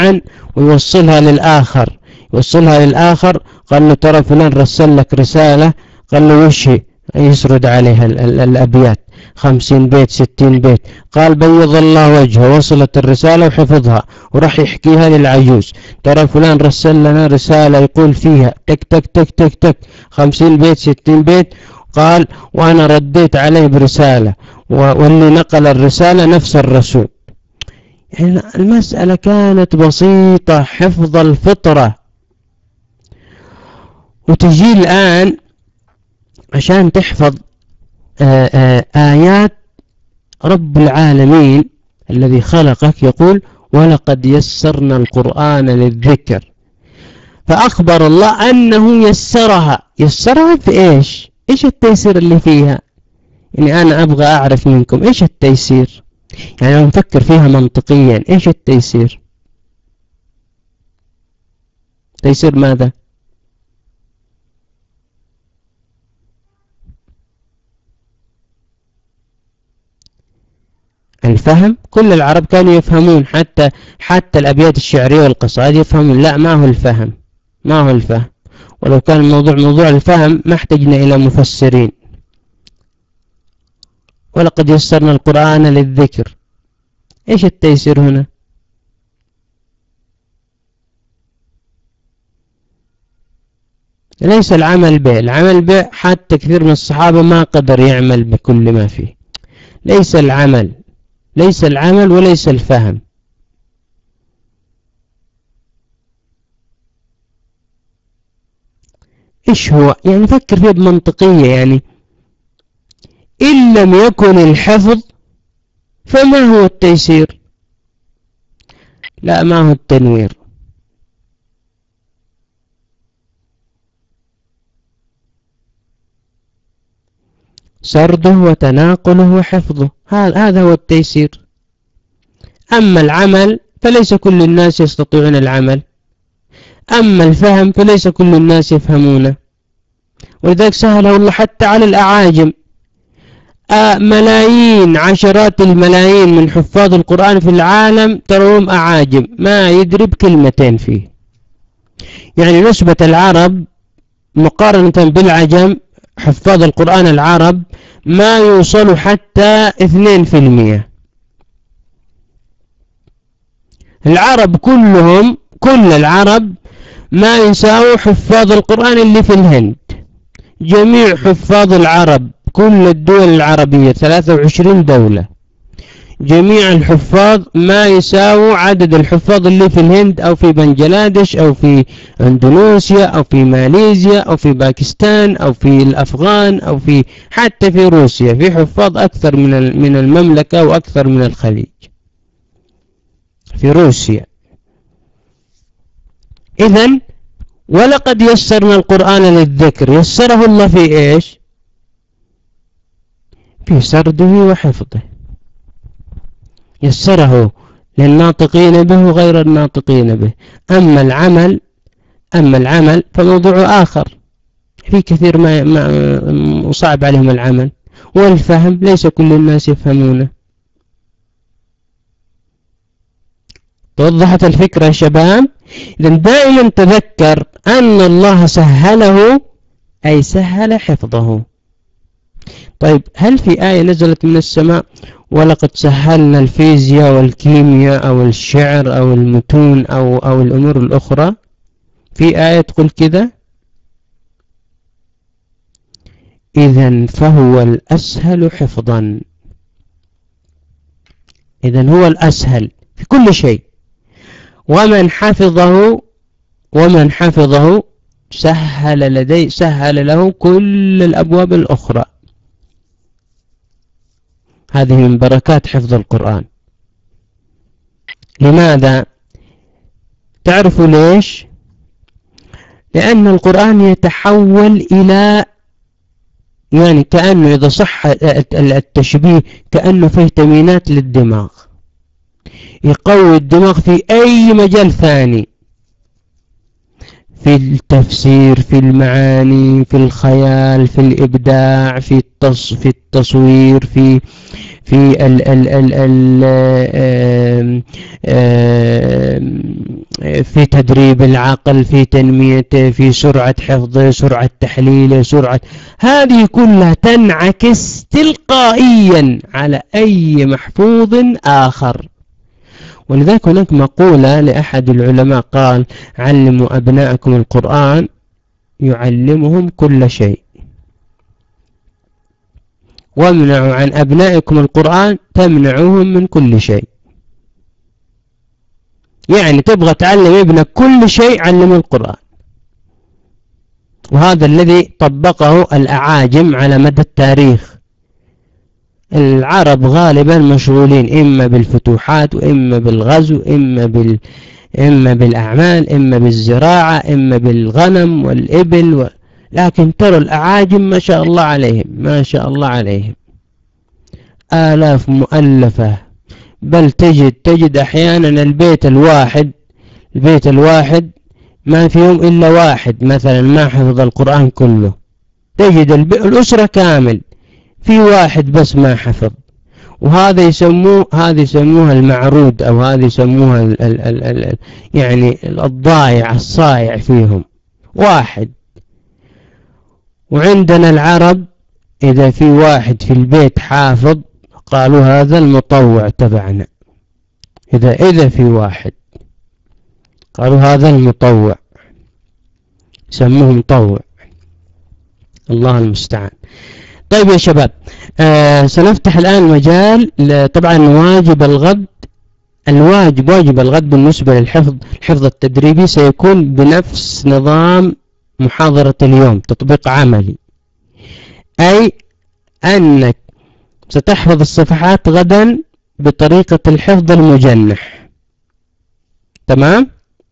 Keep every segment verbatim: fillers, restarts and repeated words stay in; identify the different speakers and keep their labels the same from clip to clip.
Speaker 1: عن ويوصلها للآخر يوصلها للآخر قال له ترى فلان رسل لك رسالة، قال له وش هي؟ يسرد عليها ال ال الأبيات خمسين بيت ستين بيت. قال بيض الله وجهه، وصلت الرسالة وحفظها وراح يحكيها للعجوز، ترى فلان رسل لنا رسالة يقول فيها تك تك تك تك تك خمسين بيت ستين بيت. قال وأنا رديت عليه برسالة، واللي نقل الرسالة نفس الرسول. يعني المسألة كانت بسيطة، حفظ الفطرة. وتجي الآن عشان تحفظ آآ آآ آيات رب العالمين الذي خلقك، يقول ولقد يسرنا القرآن للذكر، فأخبر الله أنه يسرها. يسرها في إيش؟ إيش التيسير اللي فيها؟ يعني أنا أبغى أعرف منكم إيش التيسير، يعني لو نفكر فيها منطقيا إيش التيسير؟ تيسير ماذا؟ الفهم. كل العرب كانوا يفهمون، حتى حتى الأبيات الشعرية والقصائد يفهمون. لا، ما هو الفهم، ما هو الفهم. ولو كان الموضوع موضوع الفهم ما احتجنا إلى مفسرين. ولقد يسرنا القرآن للذكر، إيش التيسير هنا؟ ليس العمل به. العمل به حتى كثير من الصحابة ما قدر يعمل بكل ما فيه. ليس العمل ليس العمل وليس الفهم. إيش هو؟ يعني فكر فيه بمنطقية. يعني إن لم يكن الحفظ فما هو التيسير؟ لا، ما هو التنوير. سرده وتناقله وحفظه، هذا هو التيسير. أما العمل فليس كل الناس يستطيعون العمل، أما الفهم فليس كل الناس يفهمونه. ولذلك سهله الله حتى على الأعاجم. آه ملايين عشرات الملايين من حفاظ القرآن في العالم ترون أعاجم ما يدري بكلمتين فيه. يعني نسبة العرب مقارنة بالعجم حفاظ القرآن العرب ما يوصل حتى اثنين في المئة. العرب كلهم كل العرب ما يساوي حفاظ القرآن اللي في الهند. جميع حفاظ العرب كل الدول العربية ثلاثة وعشرين دولة، جميع الحفاظ ما يساوي عدد الحفاظ اللي في الهند أو في بنجلاديش أو في اندونيسيا أو في ماليزيا أو في باكستان أو في الأفغان أو في حتى في روسيا في حفاظ أكثر من من المملكة وأكثر من الخليج. في روسيا. إذن ولقد يسرنا القرآن للذكر، يسره الله في إيش؟ في سرده وحفظه. يسره للناطقين به وغير الناطقين به. أما العمل أما العمل فموضوع آخر. في كثير ما, ما صعب عليهم العمل، والفهم ليس كل الناس يفهمونه. توضحت الفكرة يا شباب؟ إذن دائما تذكر أن الله سهله، أي سهل حفظه. طيب هل في آية نزلت من السماء ولقد سهلنا الفيزياء والكيمياء أو الشعر أو المتون أو, أو الأمور الأخرى؟ في آية تقول كذا؟ إذن فهو الأسهل حفظا. إذن هو الأسهل في كل شيء. ومن حفظه ومن حفظه سهل لديه سهل له كل الأبواب الأخرى. هذه من بركات حفظ القرآن. لماذا؟ تعرفوا ليش؟ لأن القرآن يتحول إلى، يعني كأنه إذا صح التشبيه كأنه فيتامينات للدماغ، يقوي الدماغ في أي مجال ثاني، في التفسير، في المعاني، في الخيال، في الإبداع، في التص في التصوير، في في ال ال ال ال في تدريب العقل، في تنميته، في سرعة حفظه، سرعة تحليله، سرعة، هذه كلها تنعكس تلقائيا على أي محفوظ آخر. ولذلك هناك مقولة لأحد العلماء قال: علموا أبناءكم القرآن يعلمهم كل شيء، وامنعوا عن أبنائكم القرآن تمنعوهم من كل شيء. يعني تبغى تعلم ابنك كل شيء، علمه القرآن. وهذا الذي طبقه الأعاجم على مدى التاريخ. العرب غالبا مشغولين إما بالفتوحات، وإما بالغزو، إما بال إما بالأعمال، إما بالزراعة، إما بالغنم والإبل و... لكن ترى الأعاجم ما شاء الله عليهم، ما شاء الله عليهم آلاف مؤلفة. بل تجد تجد أحيانا البيت الواحد البيت الواحد ما فيهم إلا واحد مثلا ما حفظ القرآن كله. تجد الأسرة كامل في واحد بس ما حفظ. وهذا يسموه هذا يسموها المعرود، أو هذا يسموها ال ال ال ال يعني الضايع الصايع فيهم واحد. وعندنا العرب إذا في واحد في البيت حافظ قالوا هذا المطوع تبعنا. إذا إذا في واحد قالوا هذا المطوع، سموه مطوع. الله المستعان. طيب يا شباب، آه سنفتح الآن مجال. طبعا واجب الغد الواجب واجب الغد بالنسبة للحفظ الحفظ التدريبي سيكون بنفس نظام محاضرة اليوم، تطبيق عملي، أي أنك ستحفظ الصفحات غدا بطريقة الحفظ المجنح. تمام؟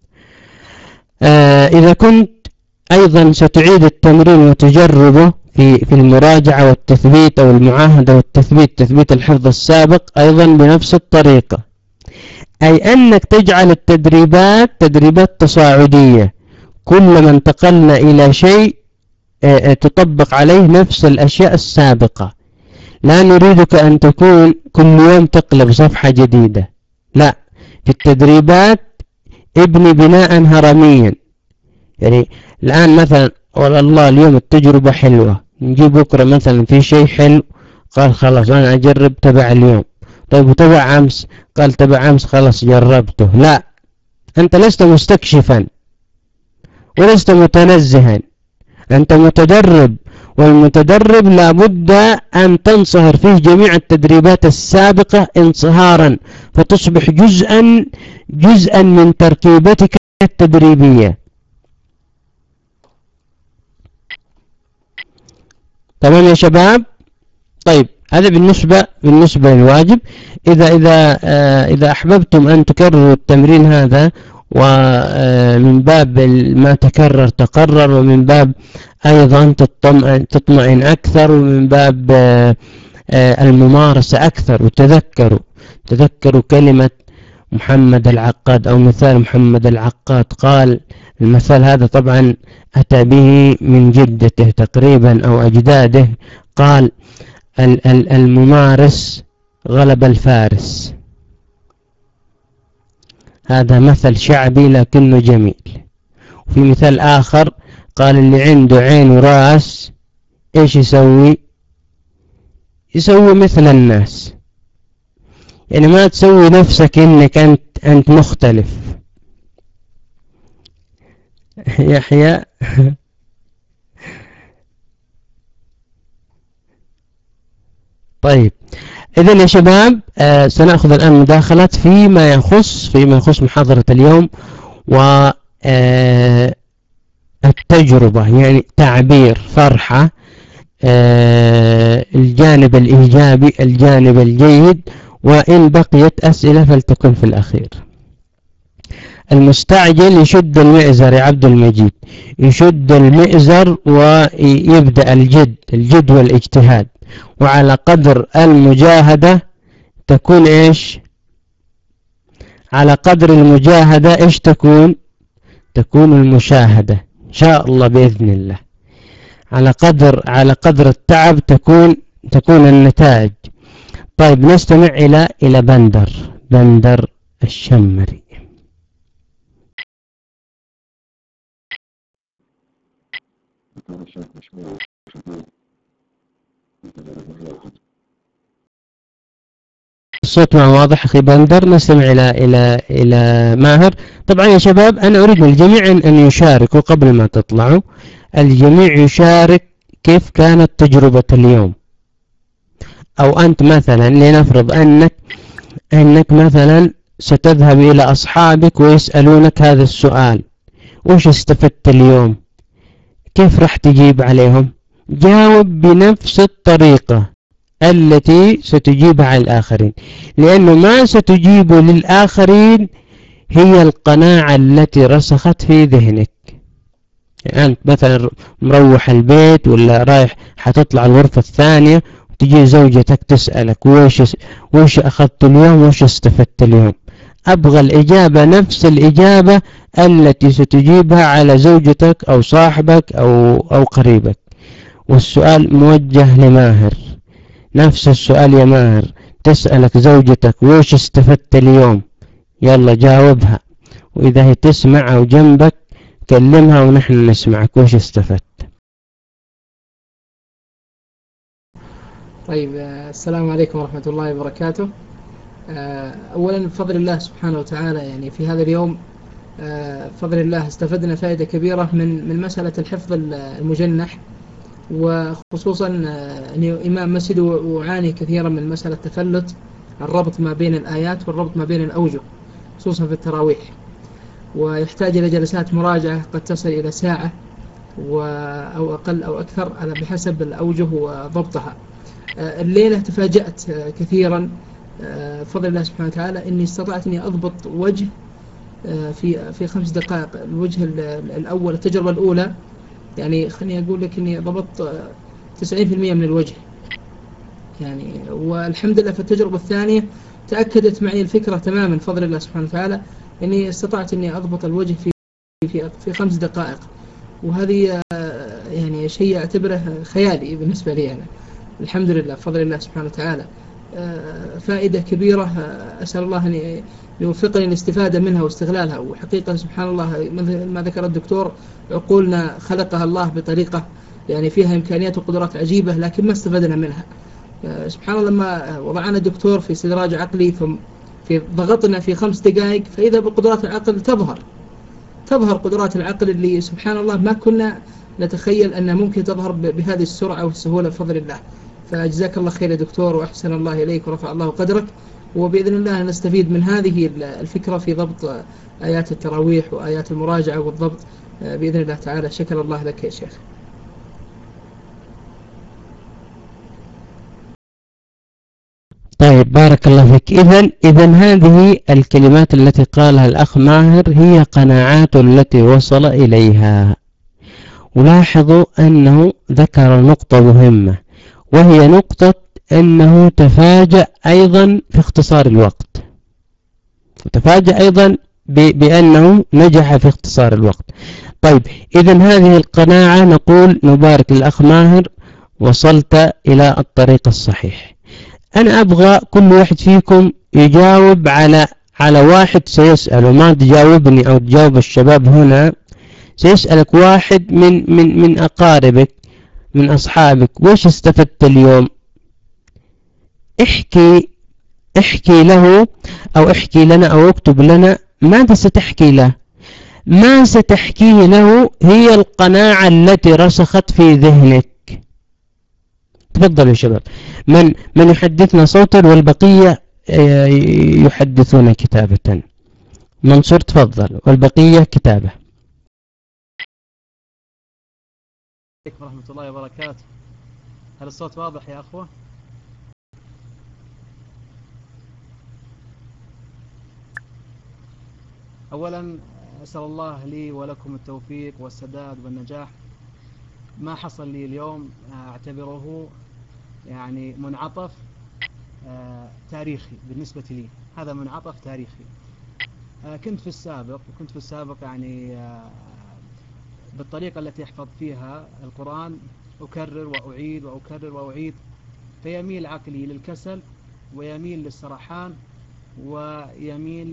Speaker 1: آه إذا كنت أيضا ستعيد التمرين وتجربه في في المراجعة والتثبيت، أو المعاهدة والتثبيت، تثبيت الحفظ السابق أيضا بنفس الطريقة، أي أنك تجعل التدريبات تدريبات تصاعدية. كلما انتقلنا إلى شيء تطبق عليه نفس الأشياء السابقة. لا نريدك أن تكون كل يوم تقلب صفحة جديدة، لا، في التدريبات ابني بناء هرميا. يعني الآن مثلا والله اليوم التجربة حلوة، نجيب بكرة مثلا في شيء حلو، قال خلاص أنا أجرب تبع اليوم. طيب وتبع أمس؟ قال تبع أمس خلاص جربته. لا، أنت لست مستكشفا ولست متنزها، أنت متدرب، والمتدرب لابد أن تنصهر فيه جميع التدريبات السابقة انصهارا، فتصبح جزءا جزءا من تركيبتك التدريبية. تمام يا شباب؟ طيب هذا بالنسبة بالنسبة للواجب. إذا إذا آه إذا أحببتم أن تكرروا التمرين هذا، ومن باب ما تكرر تقرر، ومن باب أيضا تطمئن أكثر، ومن باب الممارسة أكثر. وتذكروا تذكروا كلمة محمد العقاد، أو مثال محمد العقاد. قال المثال هذا طبعا أتى به من جدته تقريبا أو أجداده. قال الممارس غلب الفارس. هذا مثل شعبي لكنه جميل. وفي مثال آخر قال اللي عنده عين وراس إيش يسوي؟ يسوي مثل الناس. يعني ما تسوي نفسك إنك أنت أنت مختلف. يحيى طيب إذن يا شباب، آه سنأخذ الآن مداخلات فيما يخص فيما يخص محاضرة اليوم، و آه التجربة، يعني تعبير فرحة، آه الجانب الإيجابي، الجانب الجيد، وإن بقيت أسئلة فلتكن في الأخير. المستعجل يشد المئزر يا عبد المجيد، يشد المئزر ويبدأ الجد الجد والاجتهاد. وعلى قدر المجاهدة تكون إيش؟ على قدر المجاهدة إيش تكون؟ تكون المشاهدة إن شاء الله بإذن الله. على قدر على قدر التعب تكون تكون النتائج. طيب نستمع إلى إلى بندر بندر الشمري. الصوت ما واضح أخي بندر. نستمع إلى إلى إلى ماهر. طبعا يا شباب أنا أريد من الجميع أن يشاركوا قبل ما تطلعوا. الجميع يشارك كيف كانت تجربة اليوم. أو أنت مثلا لنفرض أنك أنك مثلا ستذهب إلى أصحابك ويسألونك هذا السؤال: وش استفدت اليوم؟ كيف راح تجيب عليهم؟ جاوب بنفس الطريقة التي ستجيبها على الآخرين، لأنه ما ستجيب للآخرين هي القناعة التي رسخت في ذهنك. يعني أنت مثلا مروح البيت ولا رايح حتطلع الغرفة الثانية، تجي زوجتك تسألك: وش وش أخذت اليوم؟ وش استفدت اليوم؟ أبغى الإجابة نفس الإجابة التي ستجيبها على زوجتك أو صاحبك أو أو قريبك. والسؤال موجه لماهر، نفس السؤال يا ماهر. تسألك زوجتك: وش استفدت اليوم؟ يلا جاوبها، وإذا هي تسمع أو جنبك كلمها ونحن نسمعك. وش استفدت؟
Speaker 2: طيب، السلام عليكم ورحمة الله وبركاته. أولا بفضل الله سبحانه وتعالى يعني في هذا اليوم بفضل الله استفدنا فائدة كبيرة من من مسألة الحفظ المجنح، وخصوصا أني إمام مسجد وعاني كثيرا من مسألة تفلت الربط ما بين الآيات والربط ما بين الأوجه، خصوصا في التراويح، ويحتاج إلى جلسات مراجعة قد تصل إلى ساعة أو أقل أو أكثر على بحسب الأوجه وضبطها. الليلة تفاجأت كثيرا بفضل الله سبحانه وتعالى أني استطعت أني أضبط وجه في في خمس دقائق. الوجه الأول، التجربة الأولى، يعني خليني أقول لك أني ضبطت تسعين بالمئة من الوجه يعني، والحمد لله في التجربة الثانية تأكدت معي الفكرة تماما بفضل الله سبحانه وتعالى، أني استطعت أني أضبط الوجه في في في خمس دقائق، وهذه يعني شيء أعتبره خيالي بالنسبة لي أنا. الحمد لله بفضل الله سبحانه وتعالى فائدة كبيرة، أسأل الله أن يوفقني الاستفادة منها واستغلالها. وحقيقة سبحان الله مثل ما ذكر الدكتور، عقولنا خلقها الله بطريقة يعني فيها إمكانيات وقدرات عجيبة، لكن ما استفدنا منها. سبحان الله لما وضعنا الدكتور في استدراج عقلي ثم في ضغطنا في خمس دقائق، فإذا بقدرات العقل تظهر تظهر قدرات العقل اللي سبحان الله ما كنا نتخيل أنها ممكن تظهر بهذه السرعة والسهولة بفضل الله. فجزاك الله خير يا دكتور، وأحسن الله إليك ورفع الله قدرك، وبإذن الله نستفيد من هذه الفكرة في ضبط آيات التراويح وآيات المراجعة والضبط بإذن الله تعالى. شكر الله لك يا شيخ.
Speaker 1: طيب بارك الله فيك. إذن إذن هذه الكلمات التي قالها الأخ ماهر هي قناعات التي وصل إليها. ولاحظوا أنه ذكر نقطة مهمة، وهي نقطة أنه تفاجأ أيضا في اختصار الوقت، وتفاجأ أيضا بأنه نجح في اختصار الوقت. طيب إذن هذه القناعة نقول نبارك للأخ ماهر، وصلت إلى الطريق الصحيح. أنا أبغى كل واحد فيكم يجاوب على على واحد سيسأله، ما تجاوبني أو تجاوب الشباب هنا. سيسألك واحد من من من أقاربك من أصحابك: وش استفدت اليوم؟ احكي احكي له أو احكي لنا أو اكتب لنا ماذا ستحكي له. ما ستحكيه له هي القناعة التي رسخت في ذهنك. تفضلوا يا شباب، من من يحدثنا صوتا والبقية يحدثون كتابة. منصور تفضل، والبقية كتابة.
Speaker 3: عليكم ورحمة الله وبركاته. هل الصوت واضح يا أخوة؟ أولا أسأل الله لي ولكم التوفيق والسداد والنجاح. ما حصل لي اليوم أعتبره يعني منعطف تاريخي بالنسبة لي، هذا منعطف تاريخي. كنت في السابق وكنت في السابق يعني بالطريقة التي أحفظ فيها القرآن أكرر وأعيد وأكرر وأعيد، فيميل عقلي للكسل ويميل للسرحان ويميل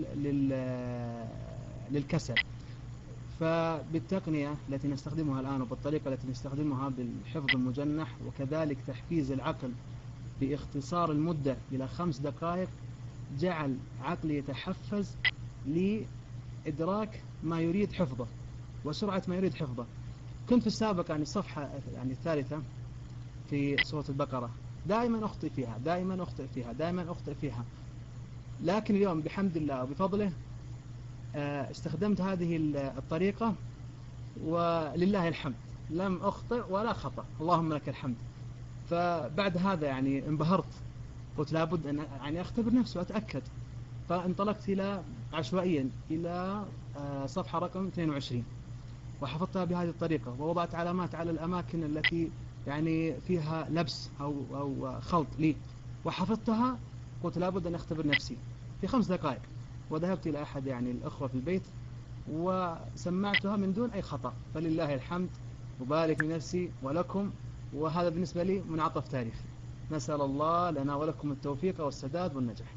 Speaker 3: للكسل. فبالتقنية التي نستخدمها الآن وبالطريقة التي نستخدمها بالحفظ المجنح وكذلك تحفيز العقل باختصار المدة إلى خمس دقائق جعل عقلي يتحفز لإدراك ما يريد حفظه وسرعة ما يريد حفظه. كنت في السابق يعني الصفحة يعني الثالثة في سورة البقرة دائما أخطئ فيها دائما أخطئ فيها دائما أخطئ فيها لكن اليوم بحمد الله وبفضله استخدمت هذه الطريقة ولله الحمد لم أخطئ ولا خطأ، اللهم لك الحمد. فبعد هذا يعني انبهرت، قلت لابد أن يعني أختبر نفسي وأتأكد، فانطلقت إلى عشوائيا إلى صفحة رقم اثنين وعشرين وحفظتها بهذه الطريقة ووضعت علامات على الأماكن التي يعني فيها لبس أو, أو خلط لي وحفظتها. قلت لابد أن أختبر نفسي في خمس دقائق وذهبت إلى أحد يعني الأخوة في البيت وسمعتها من دون أي خطأ، فلله الحمد وبارك لنفسي ولكم، وهذا بالنسبة لي منعطف تاريخي. نسأل الله لنا ولكم التوفيق والسداد والنجاح.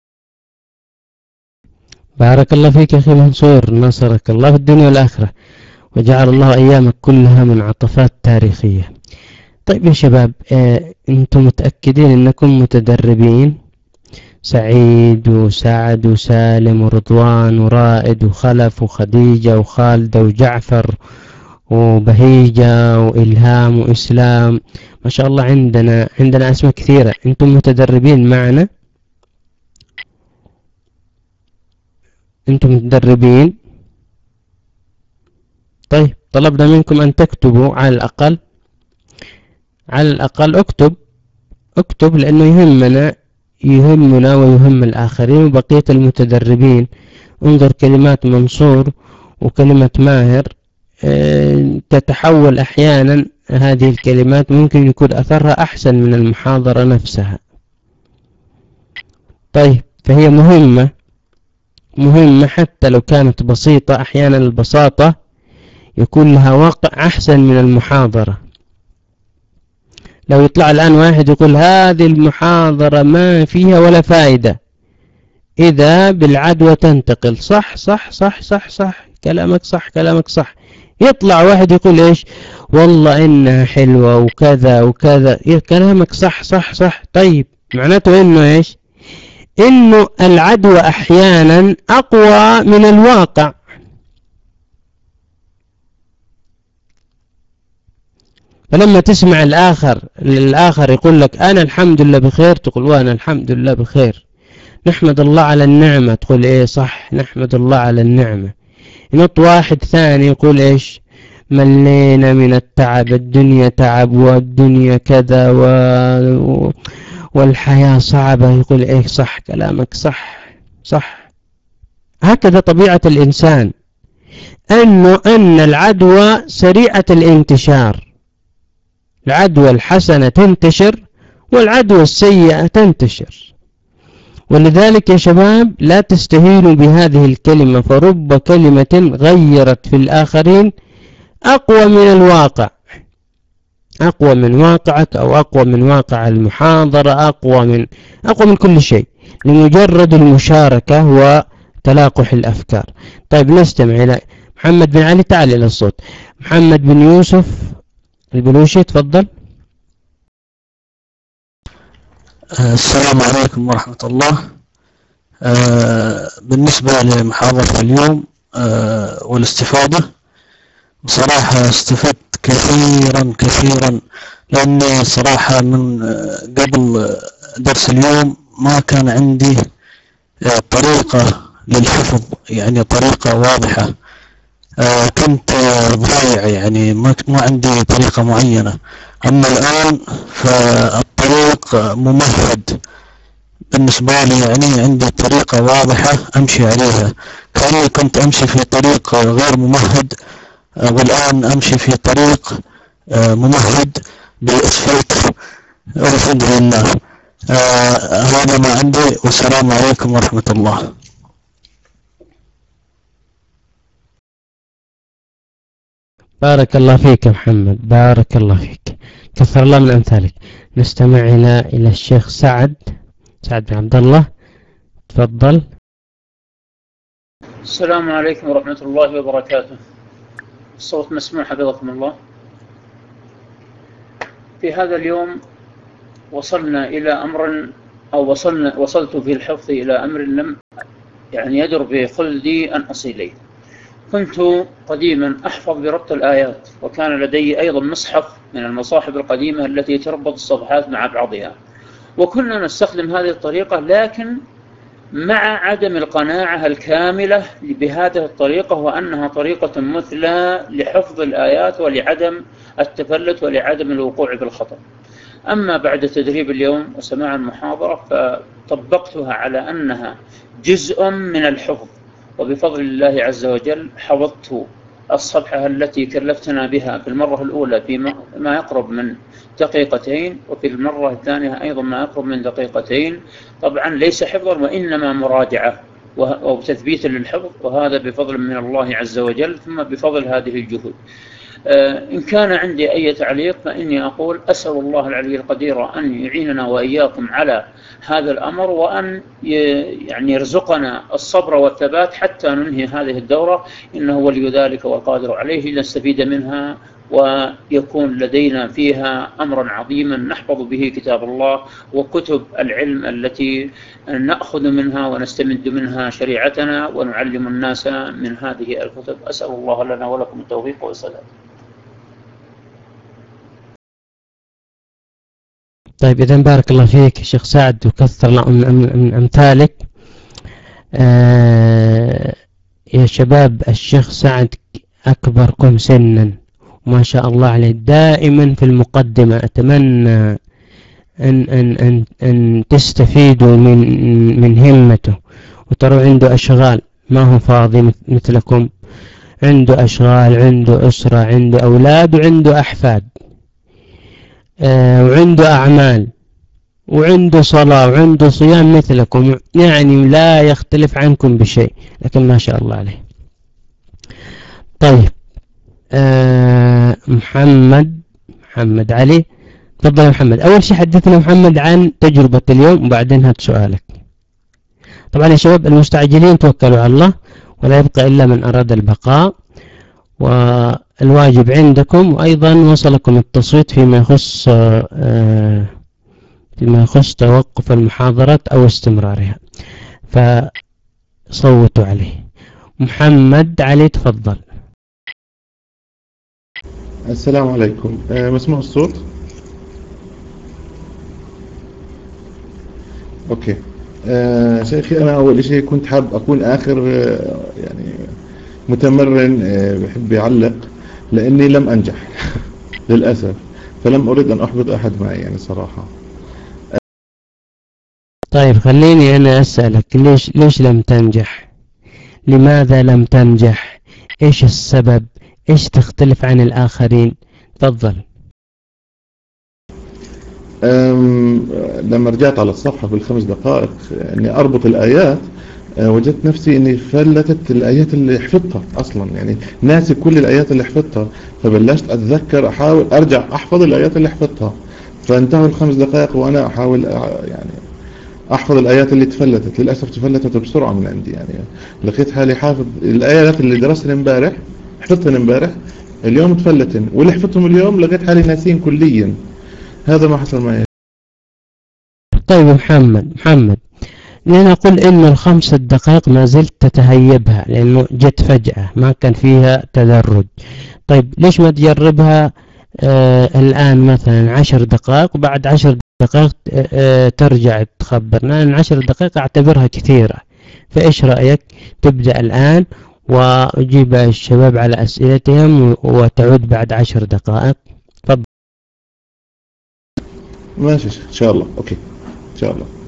Speaker 1: بارك الله فيك يا أخي منصور، نصرك الله في الدنيا والآخرة وجعل الله أيامك كلها منعطفات تاريخية. طيب يا شباب، آه، أنتم متأكدين أنكم متدربين؟ سعيد وسعد وسالم ورضوان ورائد وخلف وخديجة وخالدة وجعفر وبهيجة وإلهام وإسلام، ما شاء الله عندنا عندنا أسماء كثيرة. أنتم متدربين معنا؟ أنتم متدربين؟ طيب طلبنا منكم أن تكتبوا على الأقل على الأقل اكتب اكتب لأنه يهمنا يهمنا ويهم الآخرين وبقية المتدربين. انظر كلمات منصور وكلمة ماهر، اه تتحول أحيانا هذه الكلمات ممكن يكون أثرها أحسن من المحاضرة نفسها. طيب فهي مهمة مهمة حتى لو كانت بسيطة، أحيانا البساطة يكون لها واقع أحسن من المحاضرة. لو يطلع الآن واحد يقول هذه المحاضرة ما فيها ولا فائدة، إذا بالعدوى تنتقل. صح صح صح صح صح كلامك صح كلامك صح. يطلع واحد يقول إيش والله إنها حلوة وكذا وكذا، كلامك صح صح صح. طيب معناته إنه إيش؟ إنه العدوى أحيانا أقوى من الواقع. فلما تسمع الآخر الآخر يقول لك أنا الحمد لله بخير، تقول وأنا الحمد لله بخير. نحمد الله على النعمة، تقول إيه صح نحمد الله على النعمة. ينط واحد ثاني يقول إيش ملينا من التعب، الدنيا تعب والدنيا كذا و... والحياة صعبة، يقول إيه صح كلامك صح صح. هكذا طبيعة الإنسان، أنه أن العدوى سريعة الانتشار. العدوى الحسنة تنتشر والعدوى السيئة تنتشر. ولذلك يا شباب لا تستهينوا بهذه الكلمة، فرب كلمة غيرت في الآخرين أقوى من الواقع، أقوى من واقعك أو أقوى من واقع المحاضرة، أقوى من أقوى من كل شيء، لمجرد المشاركة وتلاقح الأفكار. طيب نستمع إلى محمد بن علي، تعال إلى الصوت. محمد بن يوسف البلوشي تفضل.
Speaker 4: السلام عليكم ورحمة الله. بالنسبة لمحاضرة اليوم والاستفادة، بصراحة استفدت كثيرا كثيرا، لأني صراحة من قبل درس اليوم ما كان عندي طريقة للحفظ، يعني طريقة واضحة. كنت ضايع، يعني ما عندي طريقة معينة. أما الآن فالطريق ممهد بالنسبة لي، يعني عندي طريقة واضحة أمشي عليها، كأني كنت أمشي في طريق غير ممهد والآن أمشي في طريق ممهد بالأسفلت والحمد لله. هذا ما عندي، والسلام عليكم ورحمة الله.
Speaker 1: بارك الله فيك محمد، بارك الله فيك، كثر الله من أمثالك. نستمع إلى إلى الشيخ سعد سعد بن عبد الله تفضل.
Speaker 5: السلام عليكم ورحمة الله وبركاته. الصوت مسموع حفظكم الله. في هذا اليوم وصلنا إلى أمر أو وصلنا وصلت في الحفظ إلى أمر لم يعني يدر بخلدي أن أصل إليه. كنت قديما أحفظ بربط الآيات، وكان لدي أيضا مصحف من المصاحف القديمة التي تربط الصفحات مع بعضها، وكنا نستخدم هذه الطريقة، لكن مع عدم القناعة الكاملة بهذه الطريقة، وأنها طريقة مثلى لحفظ الآيات ولعدم التفلت ولعدم الوقوع في الخطأ. أما بعد تدريب اليوم وسماع المحاضرة فطبقتها على أنها جزء من الحفظ، وبفضل الله عز وجل حفظت الصفحة التي كلفتنا بها في المرة الأولى في ما يقرب من دقيقتين، وفي المرة الثانية أيضا ما يقرب من دقيقتين. طبعا ليس حفظا وإنما مراجعة وتثبيت للحفظ، وهذا بفضل من الله عز وجل ثم بفضل هذه الجهود. إن كان عندي أي تعليق فإني أقول أسأل الله العلي القدير أن يعيننا وإياكم على هذا الأمر، وأن يعني يرزقنا الصبر والثبات حتى ننهي هذه الدورة، إنه ولي ذلك والقادر عليه، لنستفيد منها ويكون لدينا فيها أمرا عظيما نحفظ به كتاب الله وكتب العلم التي نأخذ منها ونستمد منها شريعتنا ونعلم الناس من هذه الكتب. أسأل الله لنا ولكم التوفيق والسداد.
Speaker 1: طيب إذن بارك الله فيك شيخ سعد وكثر من أمثالك. آه يا شباب الشيخ سعد أكبركم سنا ما شاء الله عليه، دائما في المقدمة. أتمنى أن, أن, أن, أن تستفيدوا من, من همته، وتروا عنده أشغال، ما هو فاضي مثلكم، عنده أشغال، عنده أسرة، عنده أولاد، وعنده أحفاد، آه وعنده أعمال، وعنده صلاة، وعنده صيام مثلكم، يعني لا يختلف عنكم بشيء، لكن ما شاء الله عليه. طيب آه محمد محمد علي تفضل يا محمد. أول شيء حدثنا محمد عن تجربة اليوم وبعدين هات سؤالك. طبعا يا شباب المستعجلين توكلوا على الله، ولا يبقى إلا من أراد البقاء، والواجب عندكم، وأيضا وصلكم التصويت فيما يخص آه فيما يخص توقف المحاضرات أو استمرارها، فصوتوا عليه. محمد علي تفضل.
Speaker 6: السلام عليكم. أه مسموع الصوت؟ اوكي. أه شيخي انا اول شيء كنت حاب اكون اخر أه يعني متمرن أه بحب يعلق، لاني لم انجح للاسف، فلم اريد ان احبط احد معي يعني صراحة. أه
Speaker 1: طيب خليني انا اسألك، ليش ليش لم تنجح؟ لماذا لم تنجح؟ ايش السبب؟ ايش تختلف عن الاخرين؟ تفضل.
Speaker 6: لما رجعت على الصفحة بالخمس دقائق اني اربط الايات، وجدت نفسي اني فلتت الايات اللي حفظتها اصلا، يعني ناسي كل الايات اللي حفظتها، فبلشت اتذكر احاول ارجع احفظ الايات اللي حفظتها، فانتهوا الخمس دقائق وانا احاول يعني احفظ الايات اللي تفلتت. للاسف تفلتت بسرعة من عندي، يعني لقيت حالي حافظ الايات اللي درستها امبارح، حفظتهم امبارح، اليوم تفلتن، واللي حفظتهم اليوم لقيت حالي ناسين كليا. هذا ما حصل معي.
Speaker 1: طيب محمد محمد لأن أقول إن الخمس دقائق ما زلت تتهيبها، لأنه جت فجأة ما كان فيها تدرج. طيب ليش ما تجربها آه الآن مثلا عشر دقائق، وبعد عشر دقائق آه ترجع تخبرنا؟ لأن عشر دقائق أعتبرها كثيرة، فإيش رأيك تبدأ الآن وأجيب الشباب على أسئلتهم وتعود بعد عشر دقائق؟ تفضل.
Speaker 6: ماشي إن شاء الله. أوكي إن شاء الله.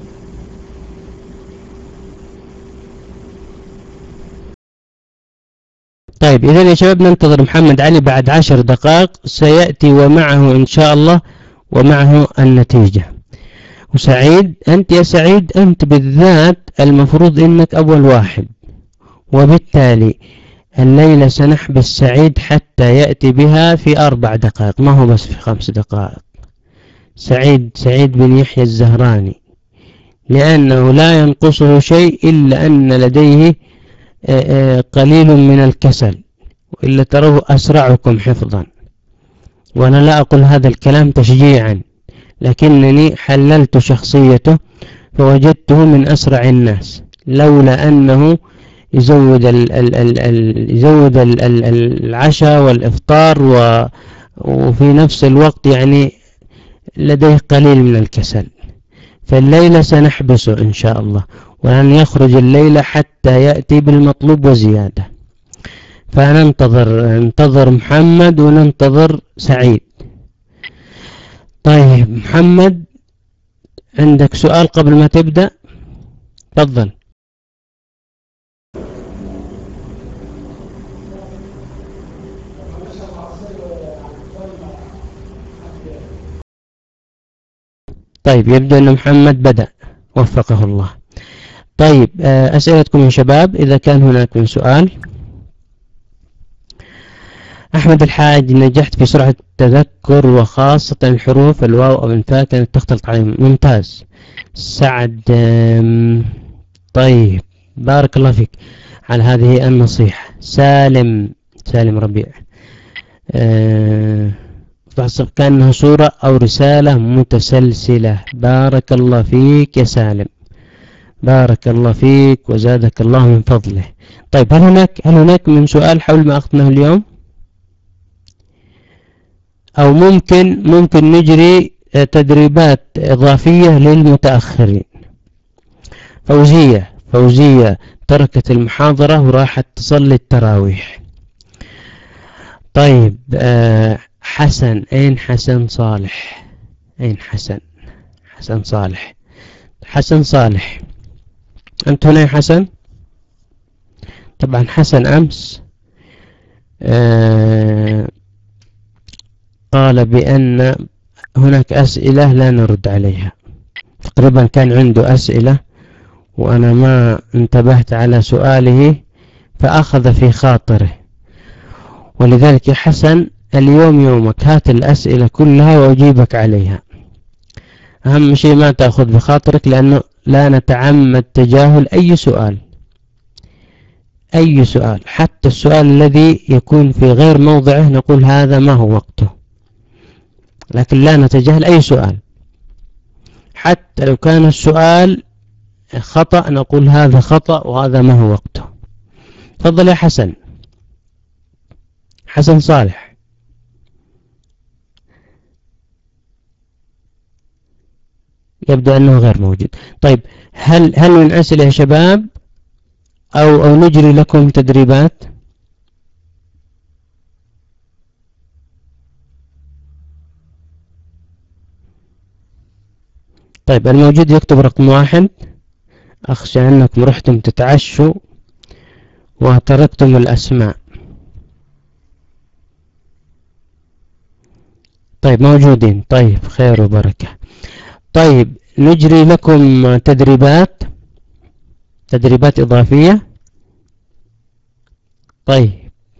Speaker 1: طيب إذن يا شباب ننتظر محمد علي، بعد عشر دقائق سيأتي ومعه إن شاء الله ومعه النتيجة. وسعيد أنت يا سعيد أنت بالذات المفروض إنك أول واحد، وبالتالي الليلة سنحبس سعيد حتى يأتي بها في أربع دقائق، ما هو بس في خمس دقائق. سعيد سعيد بن يحيى الزهراني لأنه لا ينقصه شيء إلا أن لديه قليل من الكسل، وإلا تروه أسرعكم حفظا. وأنا لا أقول هذا الكلام تشجيعا، لكنني حللت شخصيته فوجدته من أسرع الناس، لولا أنه يزود ال ال ال ال يزود ال ال العشاء والإفطار، و وفي نفس الوقت يعني لديه قليل من الكسل. فالليلة سنحبسه إن شاء الله، ولن يخرج الليلة حتى يأتي بالمطلوب وزيادة. فننتظر ننتظر محمد وننتظر سعيد. طيب محمد، عندك سؤال قبل ما تبدأ؟ تفضل. طيب يبدو أن محمد بدأ وفقه الله. طيب أسئلتكم يا شباب إذا كان هناك من سؤال. أحمد الحاج، نجحت في سرعة التذكر وخاصة الحروف الواو أو الفاء كانت تختلط عليهم. ممتاز. سعد، طيب بارك الله فيك على هذه النصيحة. سالم سالم ربيع، أه تحسب كأنها صورة أو رسالة متسلسلة. بارك الله فيك يا سالم، بارك الله فيك وزادك الله من فضله. طيب هل هناك هل هناك من سؤال حول ما أخذناه اليوم؟ أو ممكن ممكن نجري تدريبات إضافية للمتأخرين. فوزية فوزية تركت المحاضرة وراحت تصلي التراويح. طيب أه حسن، أين حسن صالح؟ أين حسن؟ حسن صالح حسن صالح أنت هنا يا حسن؟ طبعا حسن أمس أه قال بأن هناك أسئلة لا نرد عليها. تقريبا كان عنده أسئلة وأنا ما انتبهت على سؤاله فأخذ في خاطره. ولذلك يا حسن اليوم يومك، هات الأسئلة كلها وأجيبك عليها. أهم شيء ما تأخذ بخاطرك، لأنه لا نتعمد تجاهل أي سؤال أي سؤال حتى السؤال الذي يكون في غير موضعه نقول هذا ما هو وقته، لكن لا نتجاهل أي سؤال. حتى لو كان السؤال خطأ نقول هذا خطأ وهذا ما هو وقته. تفضل يا حسن. حسن صالح. يبدو أنه غير موجود. طيب هل هل من أسئلة يا شباب أو أو نجري لكم تدريبات؟ طيب الموجود يكتب رقم واحد. أخشى أنكم رحتم تتعشوا وتركتم الأسماء. طيب موجودين، طيب خير وبركة. طيب نجري لكم تدريبات تدريبات إضافية. طيب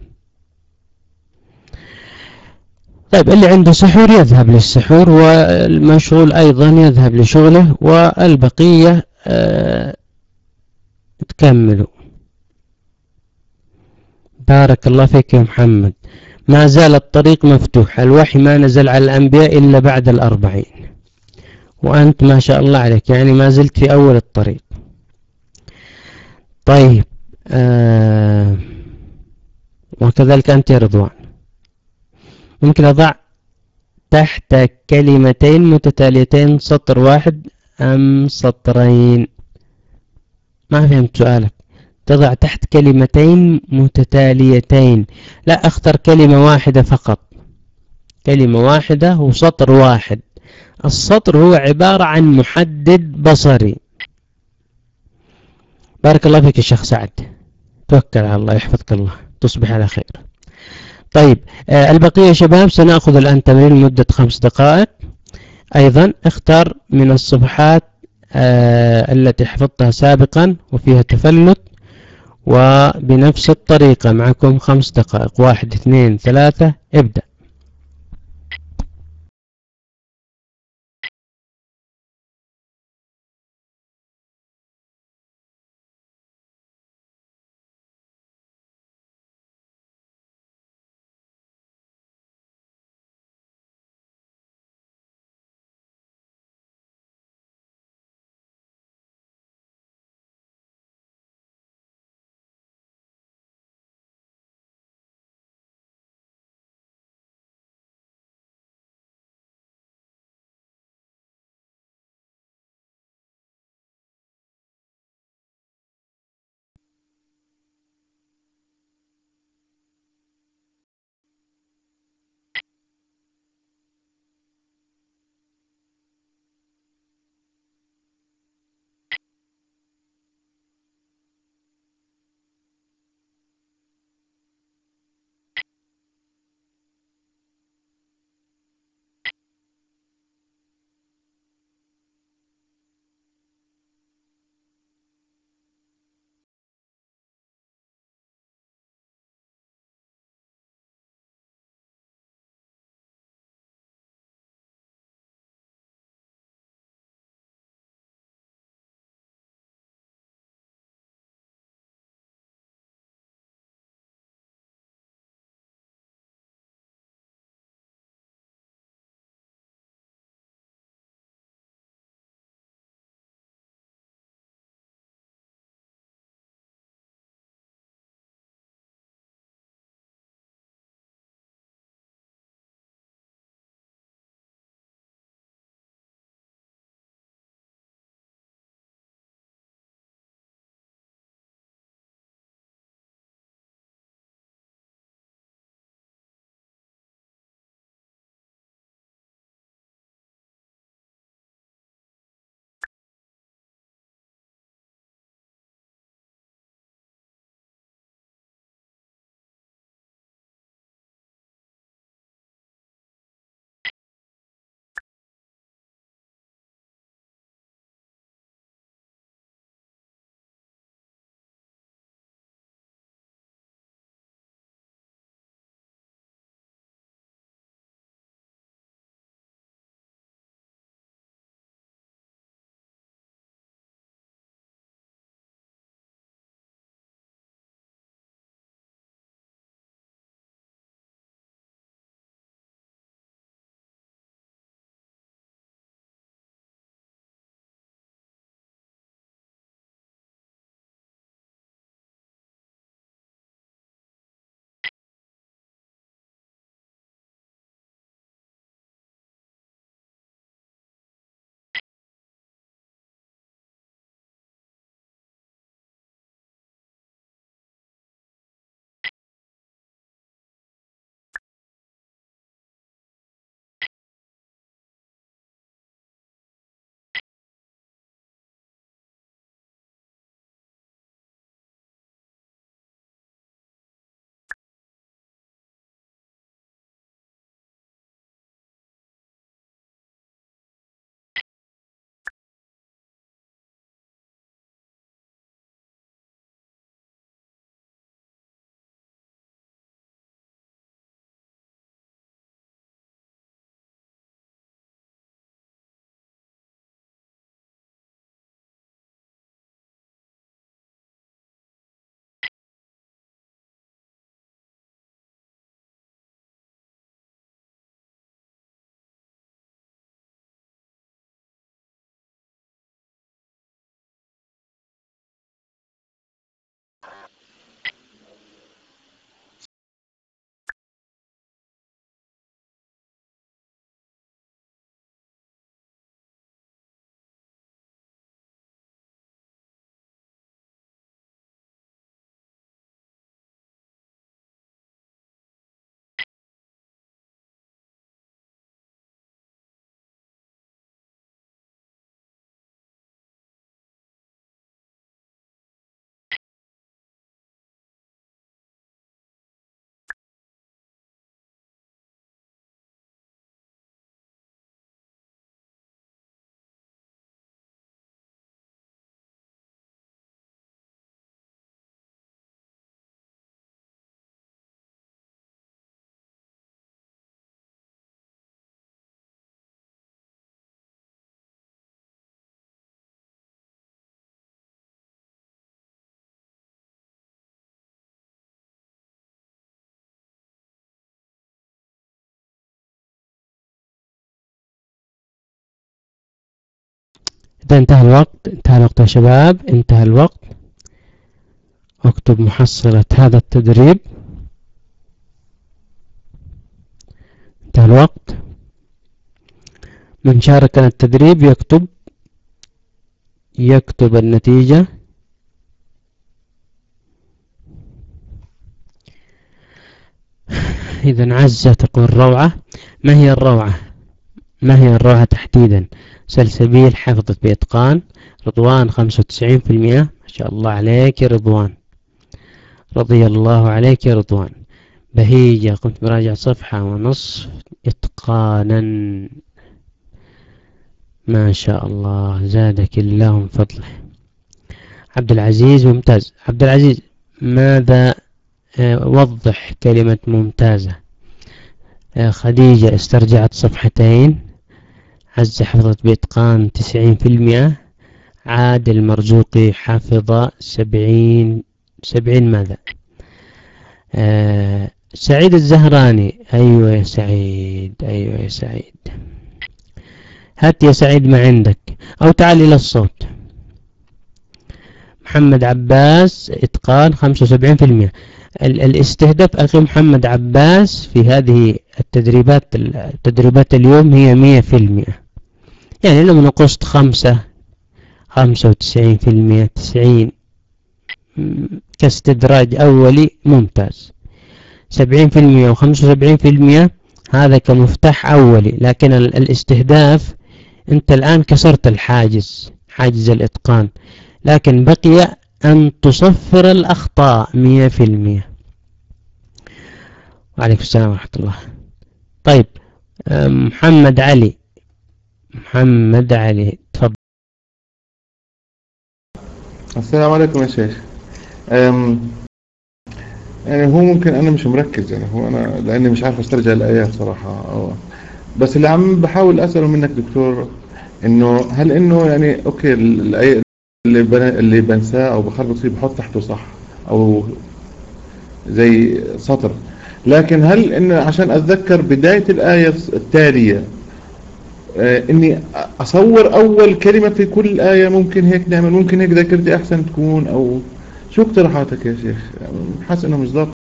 Speaker 1: طيب اللي عنده سحور يذهب للسحور، والمشغول أيضا يذهب لشغله، والبقية آه تكملوا. بارك الله فيك يا محمد. ما زال الطريق مفتوح، الوحي ما نزل على الأنبياء إلا بعد الأربعين، وأنت ما شاء الله عليك يعني ما زلت في أول الطريق. طيب آه وكذلك أنت يا رضوان. ممكن أضع تحت كلمتين متتاليتين سطر واحد أم سطرين؟ ما فهمت سؤالك. تضع تحت كلمتين متتاليتين. لا، اختر كلمة واحدة فقط، كلمة واحدة وسطر واحد. السطر هو عبارة عن محدد بصري. بارك الله فيك يا شيخ سعد، توكل على الله يحفظك الله، تصبح على خير. طيب آه البقية يا شباب سنأخذ الآن تمرين لمدة خمس دقائق. أيضا اختار من الصفحات آه التي حفظتها سابقا وفيها تفلت، وبنفس الطريقة معكم خمس دقائق. واحد اثنين ثلاثة ابدأ. انتهى الوقت، انتهى الوقت يا شباب، انتهى الوقت. اكتب محصلة هذا التدريب. انتهى الوقت. من شاركنا التدريب يكتب يكتب النتيجة. إذا عزة تقول روعة. ما هي الروعة؟ ما هي الروعة تحديدا؟ سلسبيل حفظت بإتقان. رضوان خمسة وتسعين بالمئة، ما شاء الله عليك يا رضوان، رضي الله عليك يا رضوان. بهيجة قمت براجع صفحة ونصف إتقانا، ما شاء الله، زادك الله من فضله. عبد العزيز ممتاز. عبد العزيز ماذا آه وضح كلمة ممتازة. آه خديجة استرجعت صفحتين. عزة حفظت بإتقان تسعين بالمئة. عادل مرزوقي حفظ سبعين سبعين ماذا. آه سعيد الزهراني، أيوة يا سعيد، أيوة يا سعيد. هات يا سعيد ما عندك، أو تعال إلى الصوت. محمد عباس إتقان خمسة وسبعين بالمئة. الاستهداف أخي محمد عباس في هذه التدريبات التدريبات اليوم هي مية بالمئة، يعني لو نقصت خمسة خمسة وتسعين بالمئة، تسعين كاستدراج أولي ممتاز. سبعين بالمئة وخمسة وسبعين بالمئة هذا كمفتاح أولي، لكن الاستهداف أنت الآن كسرت الحاجز، حاجز الإتقان، لكن بقي أن تصفر الأخطاء مية بالمئة. وعليكم السلام ورحمة الله. طيب محمد علي، محمد علي تفضل.
Speaker 6: السلام عليكم يا شيخ. يعني هو ممكن أنا مش مركز، يعني هو أنا لأني مش عارف أسترجع الآيات صراحة، أو بس اللي عم بحاول أسأله منك دكتور إنه هل إنه يعني أوكي الآية اللي بن... اللي بنساه أو بخربط فيه بحط تحته صح أو زي سطر، لكن هل إنه عشان أتذكر بداية الآية التالية آه إني أصور أول كلمة في كل آية؟ ممكن هيك نعمل؟ ممكن هيك ذاكرتي أحسن تكون؟ أو شو اقتراحاتك يا شيخ؟ حاسس إنه مش ضابط.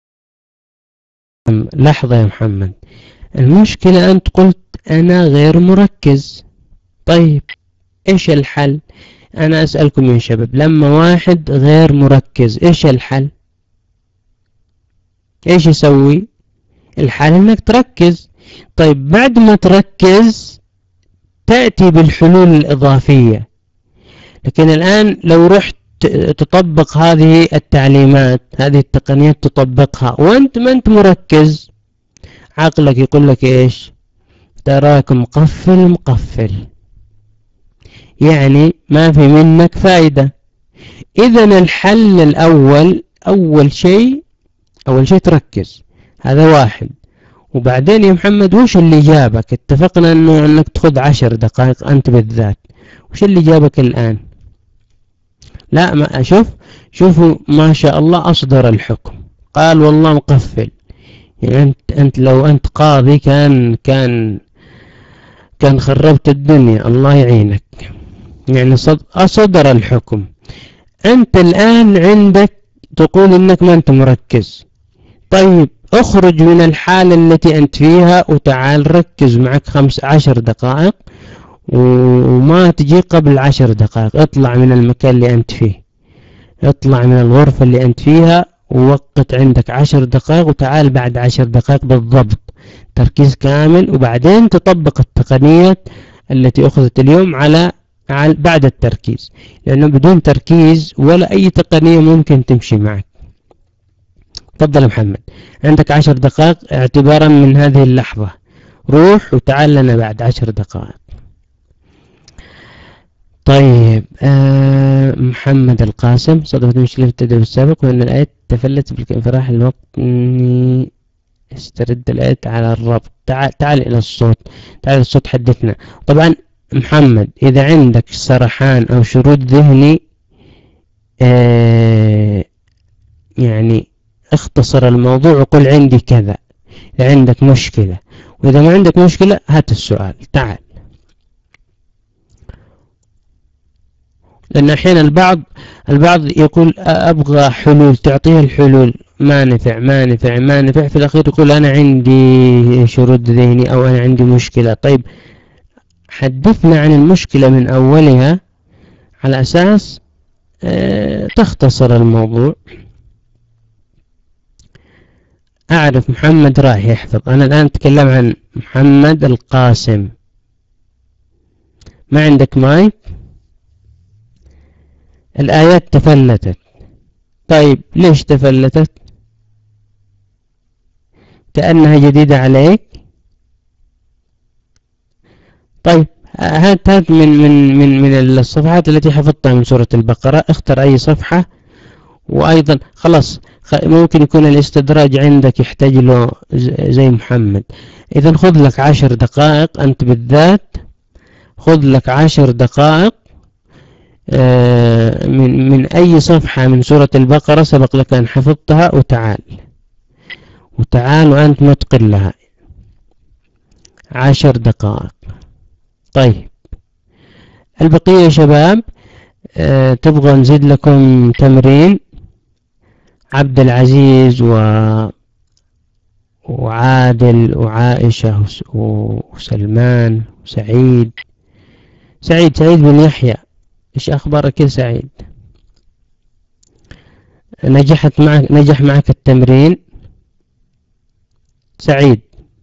Speaker 1: لحظة يا محمد، المشكلة أنت قلت أنا غير مركز. طيب إيش الحل؟ أنا أسألكم يا شباب، لما واحد غير مركز إيش الحل؟ إيش يسوي؟ الحل إنك تركز. طيب بعد ما تركز تأتي بالحلول الإضافية. لكن الآن لو رحت تطبق هذه التعليمات، هذه التقنيات تطبقها وأنت ما أنت مركز، عقلك يقول لك إيش؟ تراك مقفل مقفل، يعني ما في منك فائدة. إذن الحل الأول، أول شيء أول شيء تركز، هذا واحد. وبعدين يا محمد وش اللي جابك؟ اتفقنا أنه أنك تأخذ عشر دقائق أنت بالذات، وش اللي جابك الآن؟ لا ما أشوف، شوفوا ما شاء الله أصدر الحكم، قال والله مقفل. يعني أنت, أنت لو أنت قاضي كان كان كان خربت الدنيا، الله يعينك. يعني أصدر الحكم. أنت الآن عندك تقول إنك ما أنت مركز. طيب اخرج من الحالة التي أنت فيها وتعال ركز، معك خمس عشر دقائق وما تجي قبل عشر دقائق. اطلع من المكان اللي أنت فيه، اطلع من الغرفة اللي أنت فيها ووقت عندك عشر دقائق وتعال بعد عشر دقائق بالضبط تركيز كامل، وبعدين تطبق التقنية التي أخذت اليوم على بعد التركيز، لأنه بدون تركيز ولا أي تقنية ممكن تمشي معك. تفضل محمد، عندك عشر دقائق اعتبارا من هذه اللحظة، روح وتعال لنا بعد عشر دقائق. طيب آه محمد القاسم، صدفت مشكلة في التدريب السابق وأن الآية تفلت بالانفراح الوقت إني استرد الآية على الربط. تعال, تعال إلى الصوت، تعال إلى الصوت حدثنا. طبعا محمد إذا عندك سرحان أو شرود ذهني آه يعني اختصر الموضوع وقل عندي كذا، إذا عندك مشكلة، وإذا ما عندك مشكلة هات السؤال. تعال لأن أحيانا البعض البعض يقول أبغى حلول، تعطيه الحلول ما نفع ما نفع ما نفع، في الأخير يقول أنا عندي شرود ذهني أو أنا عندي مشكلة. طيب حدثنا عن المشكلة من أولها على أساس اه تختصر الموضوع. أعرف محمد راح يحفظ، أنا الآن أتكلم عن محمد القاسم. ما عندك مايك؟ الآيات تفلتت. طيب ليش تفلتت؟ كأنها جديدة عليك. طيب هات هات من من من من الصفحات التي حفظتها من سورة البقرة، اختر أي صفحة. وأيضا خلاص ممكن يكون الاستدراج عندك يحتاج له زي محمد. إذا خذ لك عشر دقائق أنت بالذات، خذ لك عشر دقائق من من أي صفحة من سورة البقرة سبق لك أن حفظتها، وتعال وتعال وأنت متقن لها. عشر دقائق. طيب البقية يا شباب أه تبغى نزيد لكم تمرين؟ عبد العزيز و وعادل وعائشة وسلمان وسعيد. سعيد سعيد بن يحيى، إيش أخبارك يا سعيد؟ نجحت معك نجح معك التمرين سعيد؟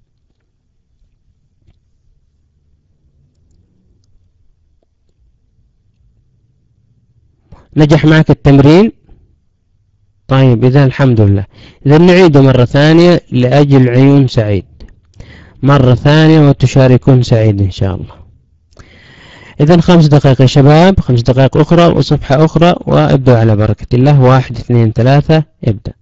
Speaker 1: نجح معك التمرين؟ طيب إذا الحمد لله. إذا نعيده مرة ثانية لأجل عيون سعيد، مرة ثانية وتشاركون سعيد إن شاء الله. إذا خمس دقائق يا شباب، خمس دقائق أخرى وصفحة أخرى، وابدأوا على بركة الله. واحد اثنين ثلاثة ابدأ.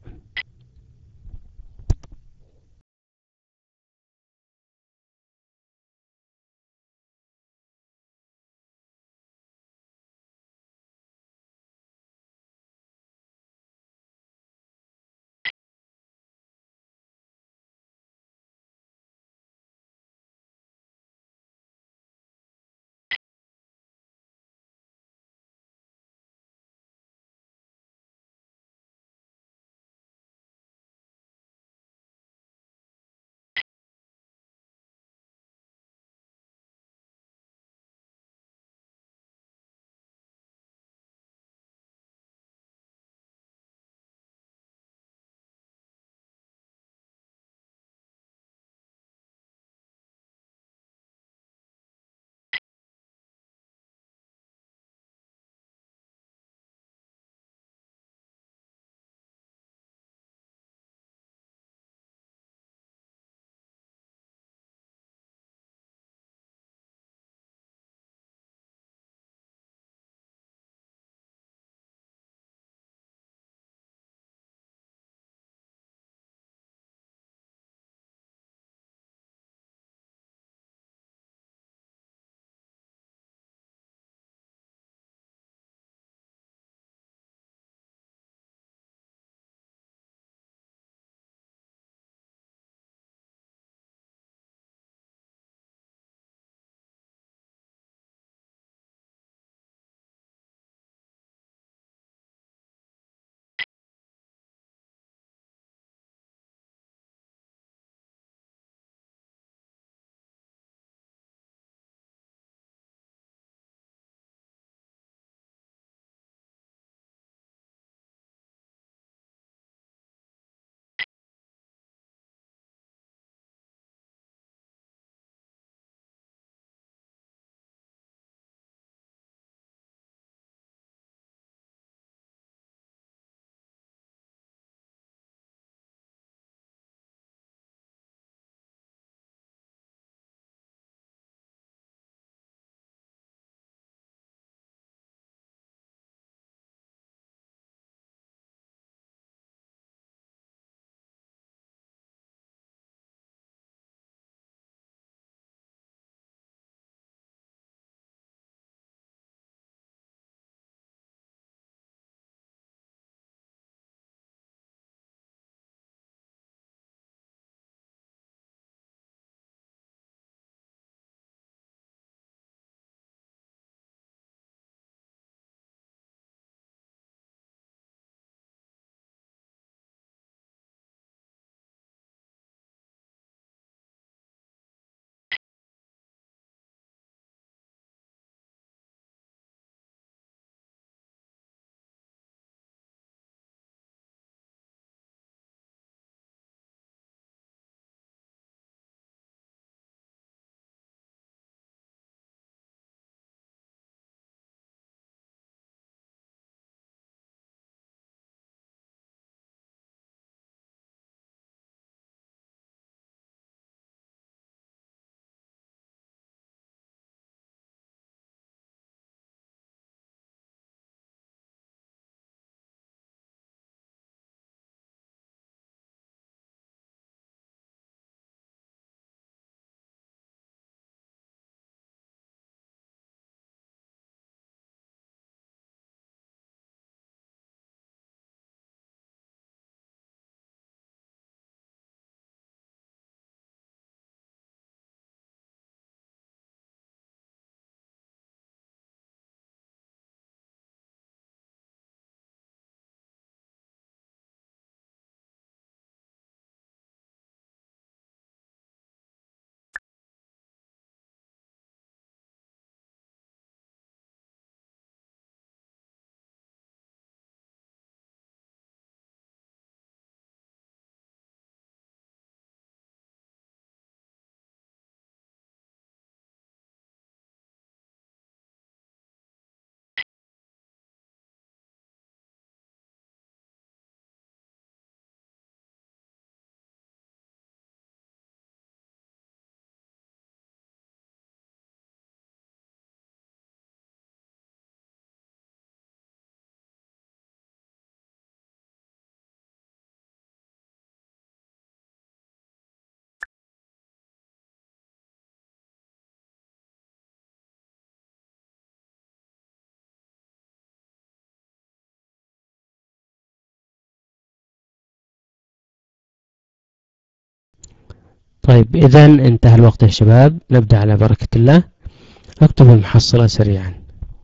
Speaker 1: طيب إذا انتهى الوقت يا شباب، نبدأ على بركة الله. اكتب المحصلة سريعا.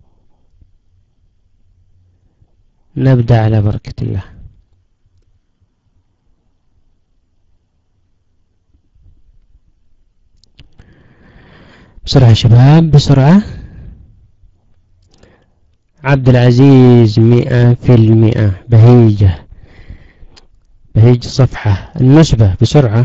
Speaker 1: نبدأ على بركة الله. بسرعة يا شباب بسرعة. عبد العزيز مئة في المئة. بهيجة بهيج صفحة. النسبة بسرعة.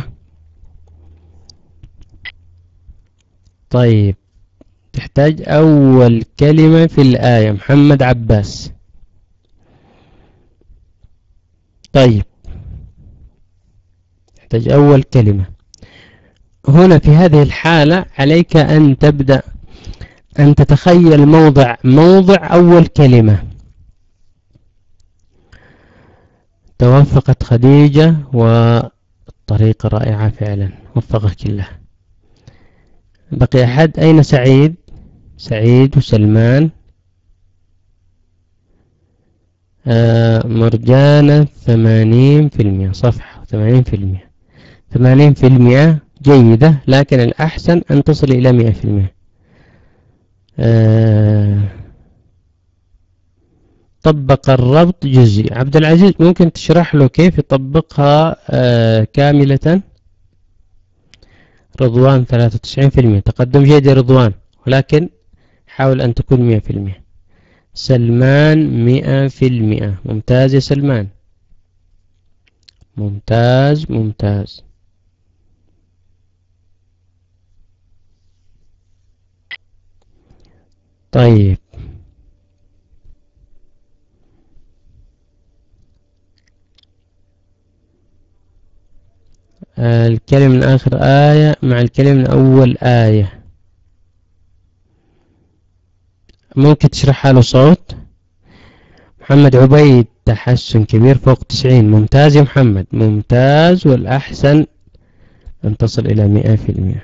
Speaker 1: طيب تحتاج أول كلمة في الآية. محمد عباس. طيب تحتاج أول كلمة. هنا في هذه الحالة عليك أن تبدأ أن تتخيل موضع موضع أول كلمة. توفقت خديجة والطريقة رائعة فعلا، وفقك الله. بقي أحد؟ أين سعيد؟ سعيد وسلمان. آه مرجانة ثمانين في المئة. صفحة ثمانين في المئة. ثمانين في المئة جيدة، لكن الأحسن أن تصل إلى مئة في المئة. آه طبق الربط جزئي. عبد العزيز ممكن تشرح له كيف يطبقها آه كاملة؟ رضوان ثلاثة وتسعين في المئة. تقدم جيد يا رضوان، ولكن حاول أن تكون مئة في المئة. سلمان مئة في المئة. ممتاز يا سلمان، ممتاز ممتاز. طيب الكلمة من آخر آية مع الكلمة من أول آية، ممكن تشرحها له صوت؟ محمد عبيد تحسن كبير فوق تسعين. ممتاز يا محمد، ممتاز، والأحسن أن تصل إلى مئة في المئة.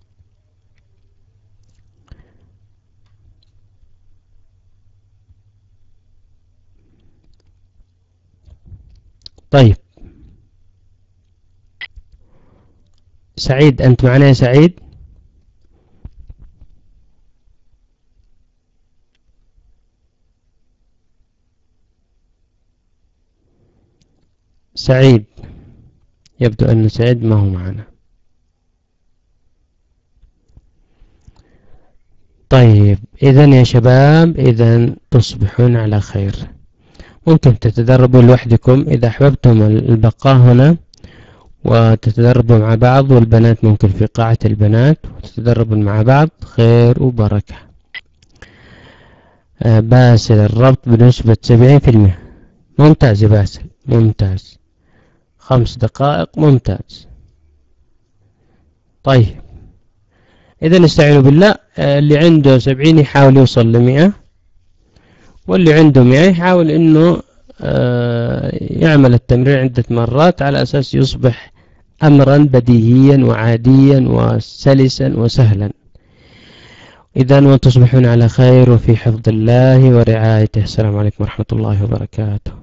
Speaker 1: طيب سعيد، أنت معنا يا سعيد؟ سعيد، يبدو أن سعيد ما هو معنا. طيب إذن يا شباب، إذن تصبحون على خير. ممكن تتدربوا لوحدكم إذا أحببتم البقاء هنا وتتدربوا مع بعض، والبنات ممكن في قاعة البنات وتتدربوا مع بعض. خير وبركة. آه باسل الربط بنسبة سبعين في المئة. ممتاز يا باسل، ممتاز. خمس دقائق، ممتاز. طيب إذا استعينوا بالله. آه اللي عنده سبعين يحاول يوصل لمئة، واللي عنده مئة يحاول إنه آه يعمل التمرين عدة مرات على أساس يصبح أمرا بديهيا وعاديا وسلسا وسهلا. إذن وتصبحون على خير وفي حفظ الله ورعايته. السلام عليكم ورحمة الله وبركاته.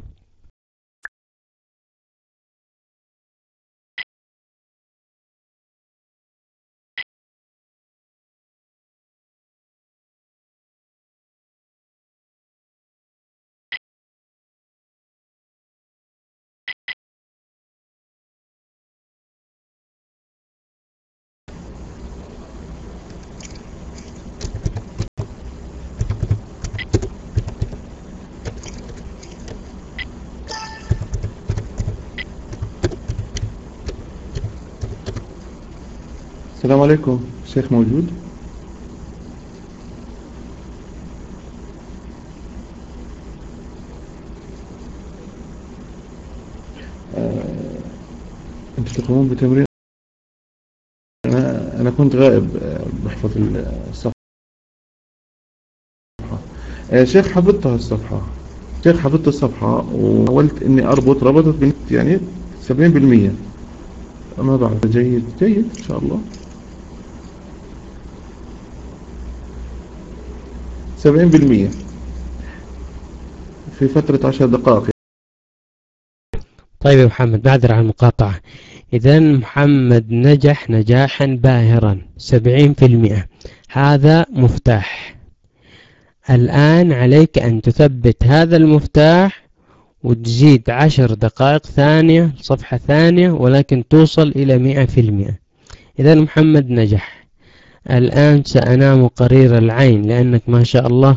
Speaker 6: السلام عليكم. الشيخ موجود؟ آه، انتوا تقومون بتمرين؟ انا انا كنت غائب، آه، بحفظ الصفحة. آه، شيخ حفظتها الصفحة. شيخ حفظت الصفحة وحاولت اني اربط، ربطت بنت يعني سبعين بالمية. ما بعرف. جيد جيد ان شاء الله. سبعين بالمية في فترة عشر دقائق.
Speaker 1: طيب يا محمد، بعذر عن المقاطعة. إذا محمد نجح نجاحا باهرا سبعين في المئة. هذا مفتاح. الآن عليك أن تثبت هذا المفتاح وتزيد عشر دقائق ثانية صفحة ثانية ولكن توصل إلى مئة في المئة. إذا محمد نجح. الآن سأنام قرير العين لأنك ما شاء الله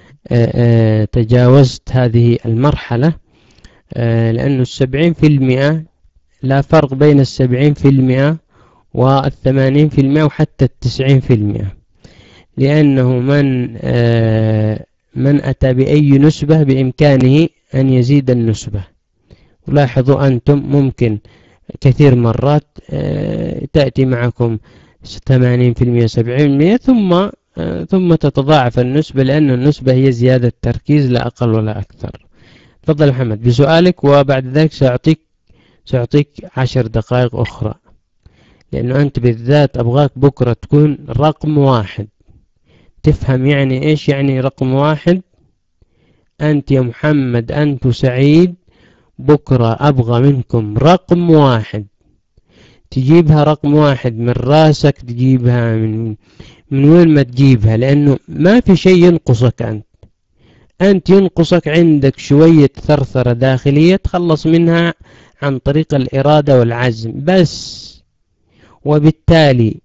Speaker 1: تجاوزت هذه المرحلة، لأنه السبعين في المئة لا فرق بين السبعين في المئة والثمانين في المئة وحتى التسعين في المئة، لأنه من من أتى بأي نسبة بإمكانه أن يزيد النسبة. ولاحظوا أنتم ممكن كثير مرات تأتي معكم ثمانين في المئة سبعين في المئة ثم ثم تتضاعف النسبة، لأن النسبة هي زيادة تركيز لا أقل ولا أكثر. تفضل محمد بسؤالك، وبعد ذلك سأعطيك سأعطيك عشر دقائق أخرى، لأنه أنت بالذات أبغاك بكرة تكون رقم واحد. تفهم يعني إيش يعني رقم واحد؟ أنت يا محمد أنت وسعيد بكرة أبغى منكم رقم واحد، تجيبها رقم واحد من راسك، تجيبها من من وين ما تجيبها، لأنه ما في شيء ينقصك. أنت أنت ينقصك عندك شوية ثرثرة داخلية تخلص منها عن طريق الإرادة والعزم بس. وبالتالي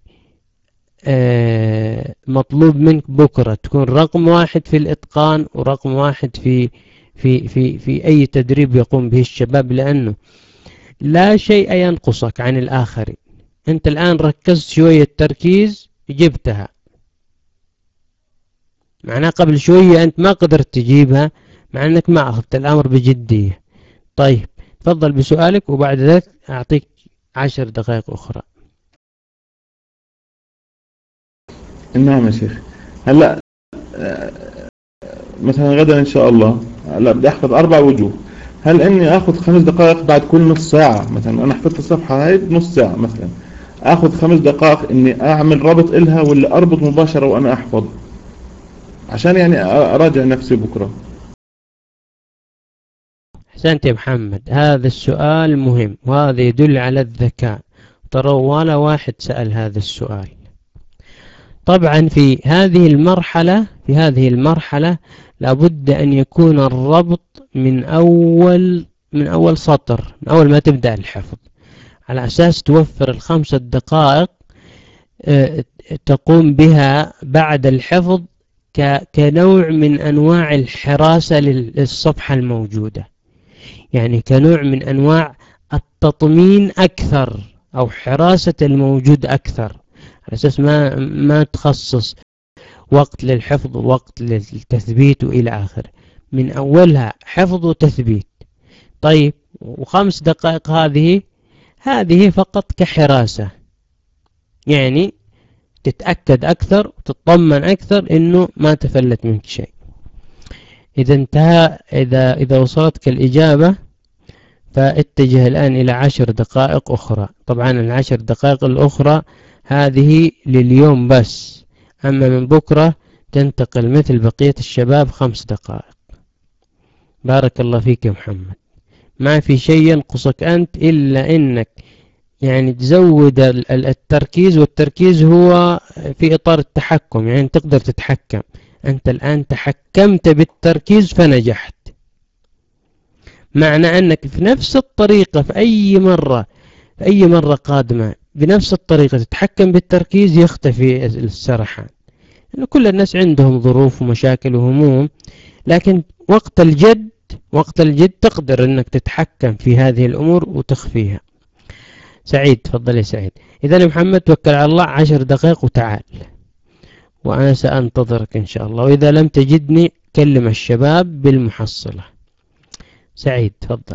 Speaker 1: آه مطلوب منك بكرة تكون رقم واحد في الإتقان ورقم واحد في في في في أي تدريب يقوم به الشباب، لأنه لا شيء ينقصك عن الآخرين. أنت الآن ركزت شوية تركيز جبتها، معناه قبل شوية أنت ما قدرت تجيبها مع أنك ما أخذت الأمر بجدية. طيب تفضل بسؤالك وبعد ذلك أعطيك عشر دقائق أخرى.
Speaker 6: نعم يا شيخ. هلأ مثلا غدا إن شاء الله هلأ بدي أحفظ أربع وجوه، هل إني أخذ خمس دقائق بعد كل نص ساعة؟ مثلا أنا حفظت الصفحة هاي بنص ساعة مثلا، أخذ خمس دقائق إني أعمل ربط إلها ولا أربط مباشرة وأنا أحفظ عشان يعني أراجع نفسي بكرة؟
Speaker 1: أحسنت يا محمد، هذا السؤال مهم وهذا يدل على الذكاء. ترى ولا واحد سأل هذا السؤال. طبعا في هذه المرحلة في هذه المرحلة لابد أن يكون الربط من أول من أول سطر، من أول ما تبدأ الحفظ، على أساس توفر الخمسة دقائق تقوم بها بعد الحفظ كنوع من أنواع الحراسة للصفحة الموجودة، يعني كنوع من أنواع التطمين أكثر أو حراسة الموجود أكثر، على أساس ما ما تخصص وقت للحفظ ووقت للتثبيت وإلى آخره. من أولها حفظ وتثبيت. طيب وخمس دقائق هذه هذه فقط كحراسة، يعني تتأكد أكثر وتطمن أكثر إنه ما تفلت منك شيء. إذا انتهى إذا إذا وصلتك الإجابة فاتجه الآن إلى عشر دقائق أخرى. طبعا العشر دقائق الأخرى هذه لليوم بس، أما من بكرة تنتقل مثل بقية الشباب خمس دقائق. بارك الله فيك يا محمد. ما في شيء ينقصك أنت إلا إنك يعني تزود التركيز، والتركيز هو في إطار التحكم، يعني تقدر تتحكم. أنت الآن تحكمت بالتركيز فنجحت، معنى أنك في نفس الطريقة في أي مرة في أي مرة قادمة بنفس الطريقة تتحكم بالتركيز يختفي السرحان. يعني كل الناس عندهم ظروف ومشاكل وهموم، لكن وقت الجد وقت الجد تقدر أنك تتحكم في هذه الأمور وتخفيها. سعيد تفضل يا سعيد. إذا يا محمد توكل على الله عشر دقائق وتعال، وأنا سأنتظرك إن شاء الله، وإذا لم تجدني كلم الشباب بالمحصلة. سعيد تفضل.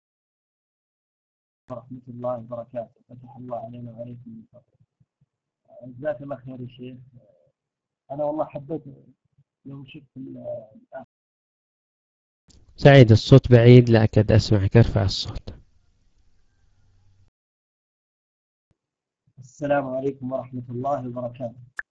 Speaker 3: ورحمة الله وبركاته. فتح الله علينا وعليكم من فضله. جزاك الله خير يا شيخ. أنا والله حبيت لو شفت
Speaker 1: سعيد الصوت بعيد لا أكاد أسمعك، ارفع الصوت.
Speaker 3: السلام عليكم ورحمة الله وبركاته.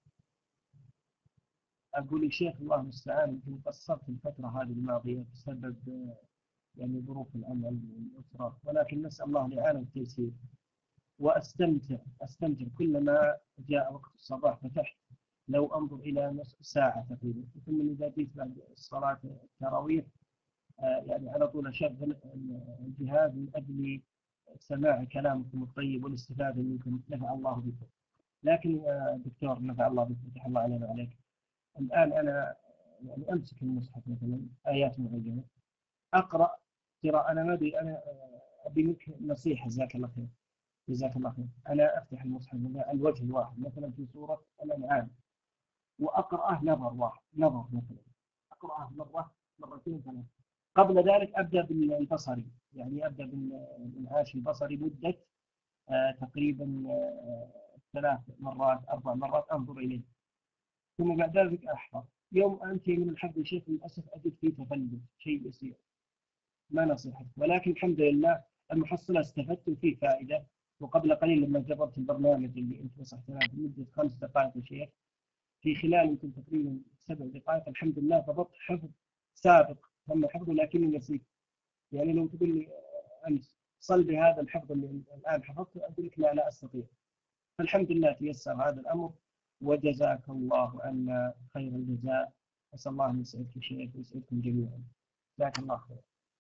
Speaker 3: أقول يا شيخ الله المستعان، يمكن قصرت الفترة هذه الماضية بسبب يعني ظروف العمل والأسرة، ولكن نسأل الله الإعانة والتيسير.
Speaker 7: وأستمتع أستمتع كلما جاء وقت الصباح فتحت لو أنظر إلى نصف ساعة تقريبا، ثم إذا جيت بعد صلاة التراويح آه يعني على طول أشغل الجهاز من أجل سماع كلامكم الطيب والاستفادة منكم، نفع الله بكم. لكن يا دكتور نفع الله بك فتح الله علينا وعليك، الآن أنا يعني أمسك المصحف مثلا آيات معينة أقرأ قراءة، أنا ما أدري، أنا أبي منك نصيحة جزاك الله خير جزاك الله خير. أنا أفتح المصحف الوجه الواحد مثلا في سورة الأنعام وأقرأه نظر واحد نظر مثلا أقرأه مرة مرتين ثلاث، قبل ذلك أبدأ بالبصري، يعني أبدأ بالإنعاش البصري مدة آه تقريبا آه ثلاث مرات أربع مرات أنظر إليه، ثم بعد ذلك أحفظ. يوم أنتهي من الحفظ شيء للأسف أجد فيه تفلت شيء يسير، ما نصيحة، ولكن الحمد لله المحصلة استفدت وفيه فائدة. وقبل قليل لما جربت البرنامج اللي أنت نصحتنا بمدة خمس دقائق يا شيخ، في خلال يمكن تقريبا سبع دقائق الحمد لله ضبطت حفظ سابق تم حفظه لكني نسيت. يعني لو تقول لي أمس صل بهذا الحفظ اللي الآن حفظته أقول لك لا لا أستطيع. فالحمد لله تيسر هذا الأمر، وجزاك الله عنا خير الجزاء. أسأل الله أن يسعدك شيخ ويسعدكم جميعا. جزاك الله خير.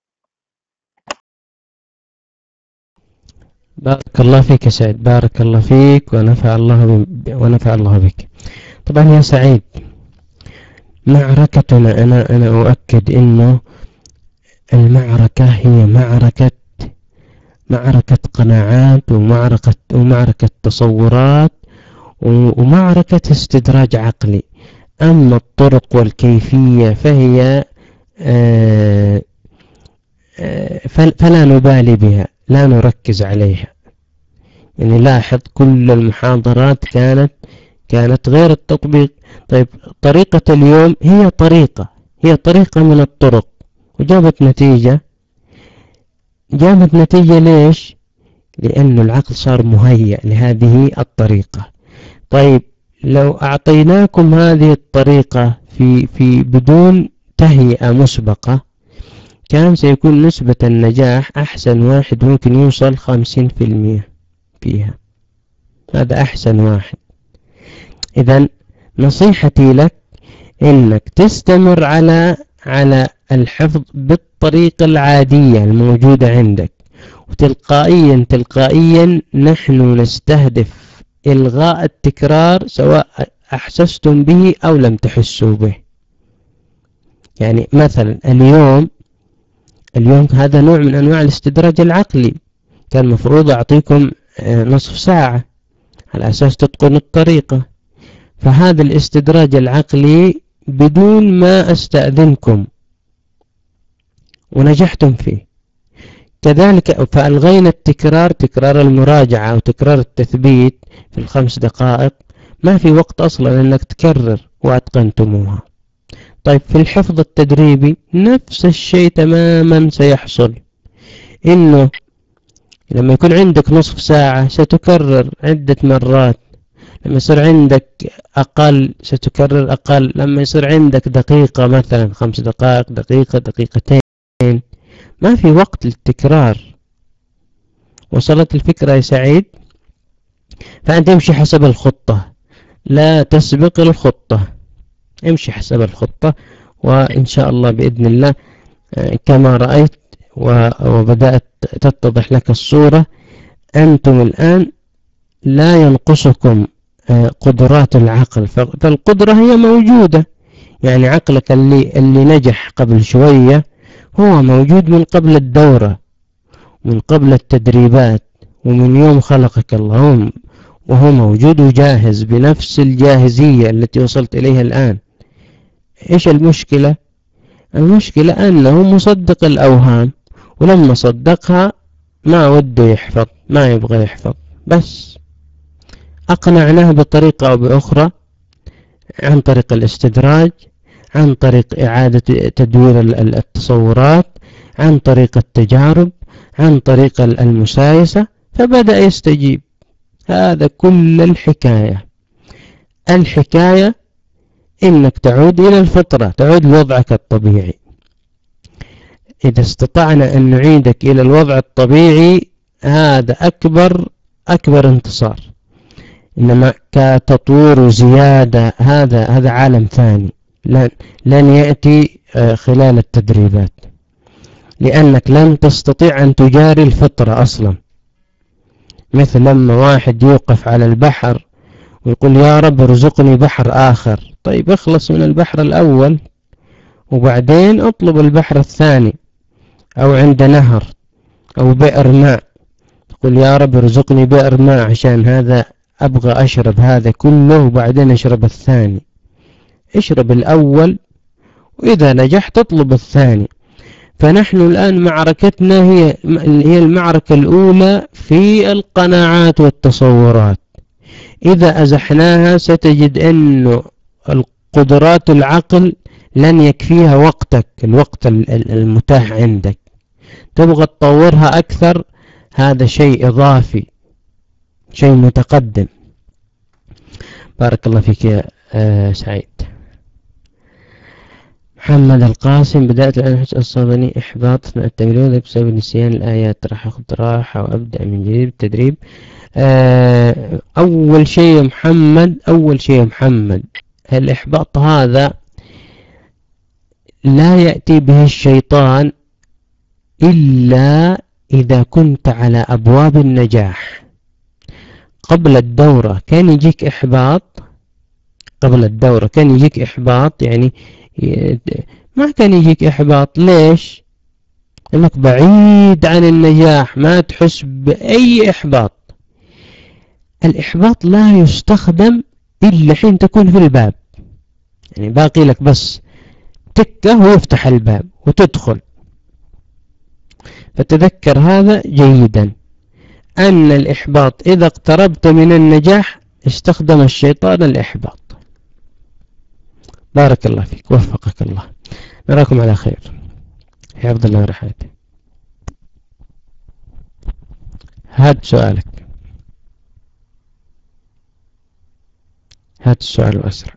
Speaker 1: بارك الله فيك يا سعيد، بارك الله فيك ونفع الله ب... ونفع الله بك. طبعا يا سعيد معركتنا، أنا أنا أؤكد إنه المعركة هي معركة معركة قناعات ومعركة ومعركة تصورات ومعركة استدراج عقلي. أما الطرق والكيفية فهي آه آه فلا نبالي بها، لا نركز عليها. يعني لاحظ كل المحاضرات كانت كانت غير التطبيق. طيب طريقة اليوم هي طريقة هي طريقة من الطرق وجابت نتيجة. جابت نتيجة ليش؟ لأن العقل صار مهيأ لهذه الطريقة. طيب لو أعطيناكم هذه الطريقة في في بدون تهيئة مسبقة كان سيكون نسبة النجاح أحسن واحد ممكن يوصل خمسين في المية فيها، هذا أحسن واحد. إذن نصيحتي لك إنك تستمر على على الحفظ بالطريقة العادية الموجودة عندك، وتلقائيا تلقائيا نحن نستهدف إلغاء التكرار سواء أحسستم به أو لم تحسوا به. يعني مثلا اليوم اليوم هذا نوع من أنواع الاستدراج العقلي، كان مفروض أعطيكم نصف ساعة على أساس تتقن الطريقة، فهذا الاستدراج العقلي بدون ما أستأذنكم ونجحتم فيه. كذلك فألغينا التكرار، تكرار المراجعة أو تكرار التثبيت في الخمس دقائق، ما في وقت أصلا أنك تكرر وأتقنتموها. طيب في الحفظ التدريبي نفس الشيء تماما سيحصل، إنه لما يكون عندك نصف ساعة ستكرر عدة مرات، لما يصير عندك أقل ستكرر أقل، لما يصير عندك دقيقة مثلا خمس دقائق دقيقة دقيقتين، ما في وقت للتكرار. وصلت الفكرة يا سعيد؟ فأنت امشي حسب الخطة، لا تسبق الخطة، امشي حسب الخطة، وإن شاء الله بإذن الله كما رأيت وبدأت تتضح لك الصورة. أنتم الآن لا ينقصكم قدرات العقل، فالقدرة هي موجودة. يعني عقلك اللي, اللي نجح قبل شوية هو موجود من قبل الدورة، من قبل التدريبات، ومن يوم خلقك الله وهو موجود وجاهز بنفس الجاهزية التي وصلت إليها الآن. إيش المشكلة؟ المشكلة أنه مصدق الأوهام، ولما صدقها ما وده يحفظ، ما يبغى يحفظ. بس أقنعناه بطريقة أو بأخرى، عن طريق الاستدراج، عن طريق إعادة تدوير التصورات، عن طريق التجارب، عن طريق المسايسة، فبدأ يستجيب. هذا كل الحكاية. الحكاية إنك تعود إلى الفطرة، تعود لوضعك الطبيعي. إذا استطعنا أن نعيدك إلى الوضع الطبيعي هذا أكبر أكبر انتصار. إنما كتطوير وزيادة هذا هذا عالم ثاني لن, لن يأتي خلال التدريبات، لأنك لن تستطيع أن تجاري الفطرة أصلا. مثل لما واحد يوقف على البحر ويقول يا رب ارزقني بحر آخر، طيب اخلص من البحر الأول وبعدين اطلب البحر الثاني، أو عند نهر أو بئر ماء تقول يا رب ارزقني بئر ماء عشان هذا أبغى أشرب هذا كله وبعدين أشرب الثاني. اشرب الأول وإذا نجحت تطلب الثاني. فنحن الآن معركتنا هي هي المعركة الأولى في القناعات والتصورات. إذا أزحناها ستجد أن القدرات العقل لن يكفيها وقتك، الوقت المتاح عندك. تبغى تطورها أكثر، هذا شيء إضافي، شيء متقدم. بارك الله فيك يا آه سعيد. محمد القاسم، بدأت الآن أحس أصابني إحباط أثناء التمرين بسبب نسيان الآيات، راح أخذ راحة وأبدأ من جديد التدريب. آه أول شيء يا محمد أول شيء يا محمد الإحباط هذا لا يأتي به الشيطان إلا إذا كنت على أبواب النجاح. قبل الدورة كان يجيك إحباط، قبل الدورة كان يجيك إحباط، يعني ما كان يجيك إحباط. ليش؟ لأنك بعيد عن النجاح، ما تحس بأي إحباط. الإحباط لا يستخدم إلا حين تكون في الباب، يعني باقي لك بس تكة ويفتح الباب وتدخل. فتذكر هذا جيدا، أن الإحباط إذا اقتربت من النجاح استخدم الشيطان الإحباط. بارك الله فيك، وفقك الله. نراكم على خير، حفظ الله ورعايته. هات سؤالك، هات السؤال الأسرع.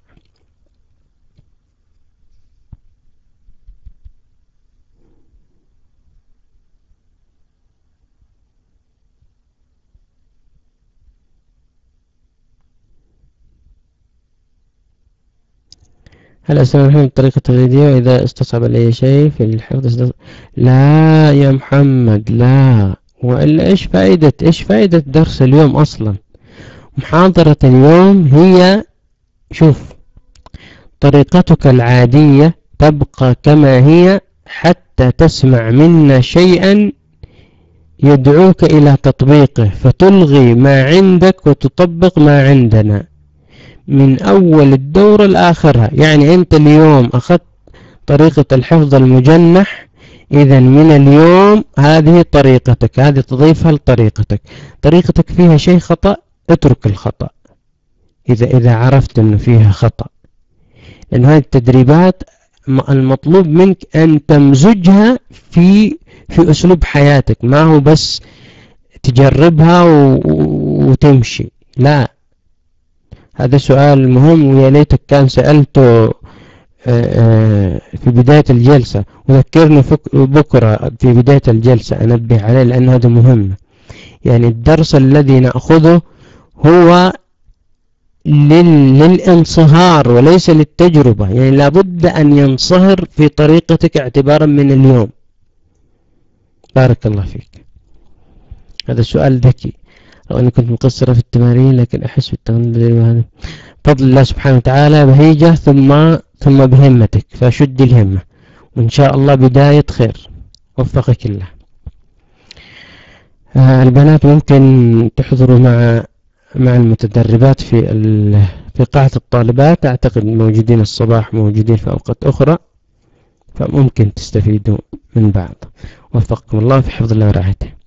Speaker 1: هل أستخدم الطريقة التقليدية وإذا استصعب علي شيء في الحفظ استصعب؟ لا يا محمد لا. وإلا إيش فائدة إيش فائدة درس اليوم أصلا؟ محاضرة اليوم هي، شوف، طريقتك العادية تبقى كما هي حتى تسمع منا شيئا يدعوك إلى تطبيقه، فتلغي ما عندك وتطبق ما عندنا من أول الدورة لآخرها. يعني أنت اليوم أخذت طريقة الحفظ المجنح، إذا من اليوم هذه طريقتك، هذه تضيفها لطريقتك. طريقتك فيها شيء خطأ، اترك الخطأ إذا إذا عرفت أنه فيها خطأ. لأن هذه التدريبات المطلوب منك أن تمزجها في في أسلوب حياتك، ما هو بس تجربها وتمشي. لا، هذا سؤال مهم، ويا ليتك كان سألته في بداية الجلسة، وذكرني بكرة في بداية الجلسة أنبه عليه، لأن هذا مهم. يعني الدرس الذي نأخذه هو للانصهار وليس للتجربة، يعني لابد أن ينصهر في طريقتك اعتبارا من اليوم. بارك الله فيك. هذا سؤال ذكي، لو أني كنت مقصرة في التمارين لكن أحس بالتغني وهذا فضل الله سبحانه وتعالى، بهيجة ثم ثم بهمتك، فشد الهمة وإن شاء الله بداية خير. وفقك الله. آه البنات ممكن تحضروا مع مع المتدربات في في قاعة الطالبات، أعتقد موجودين الصباح، موجودين في أوقات أخرى، فممكن تستفيدوا من بعض. وفقكم الله في حفظ الله ورعايته.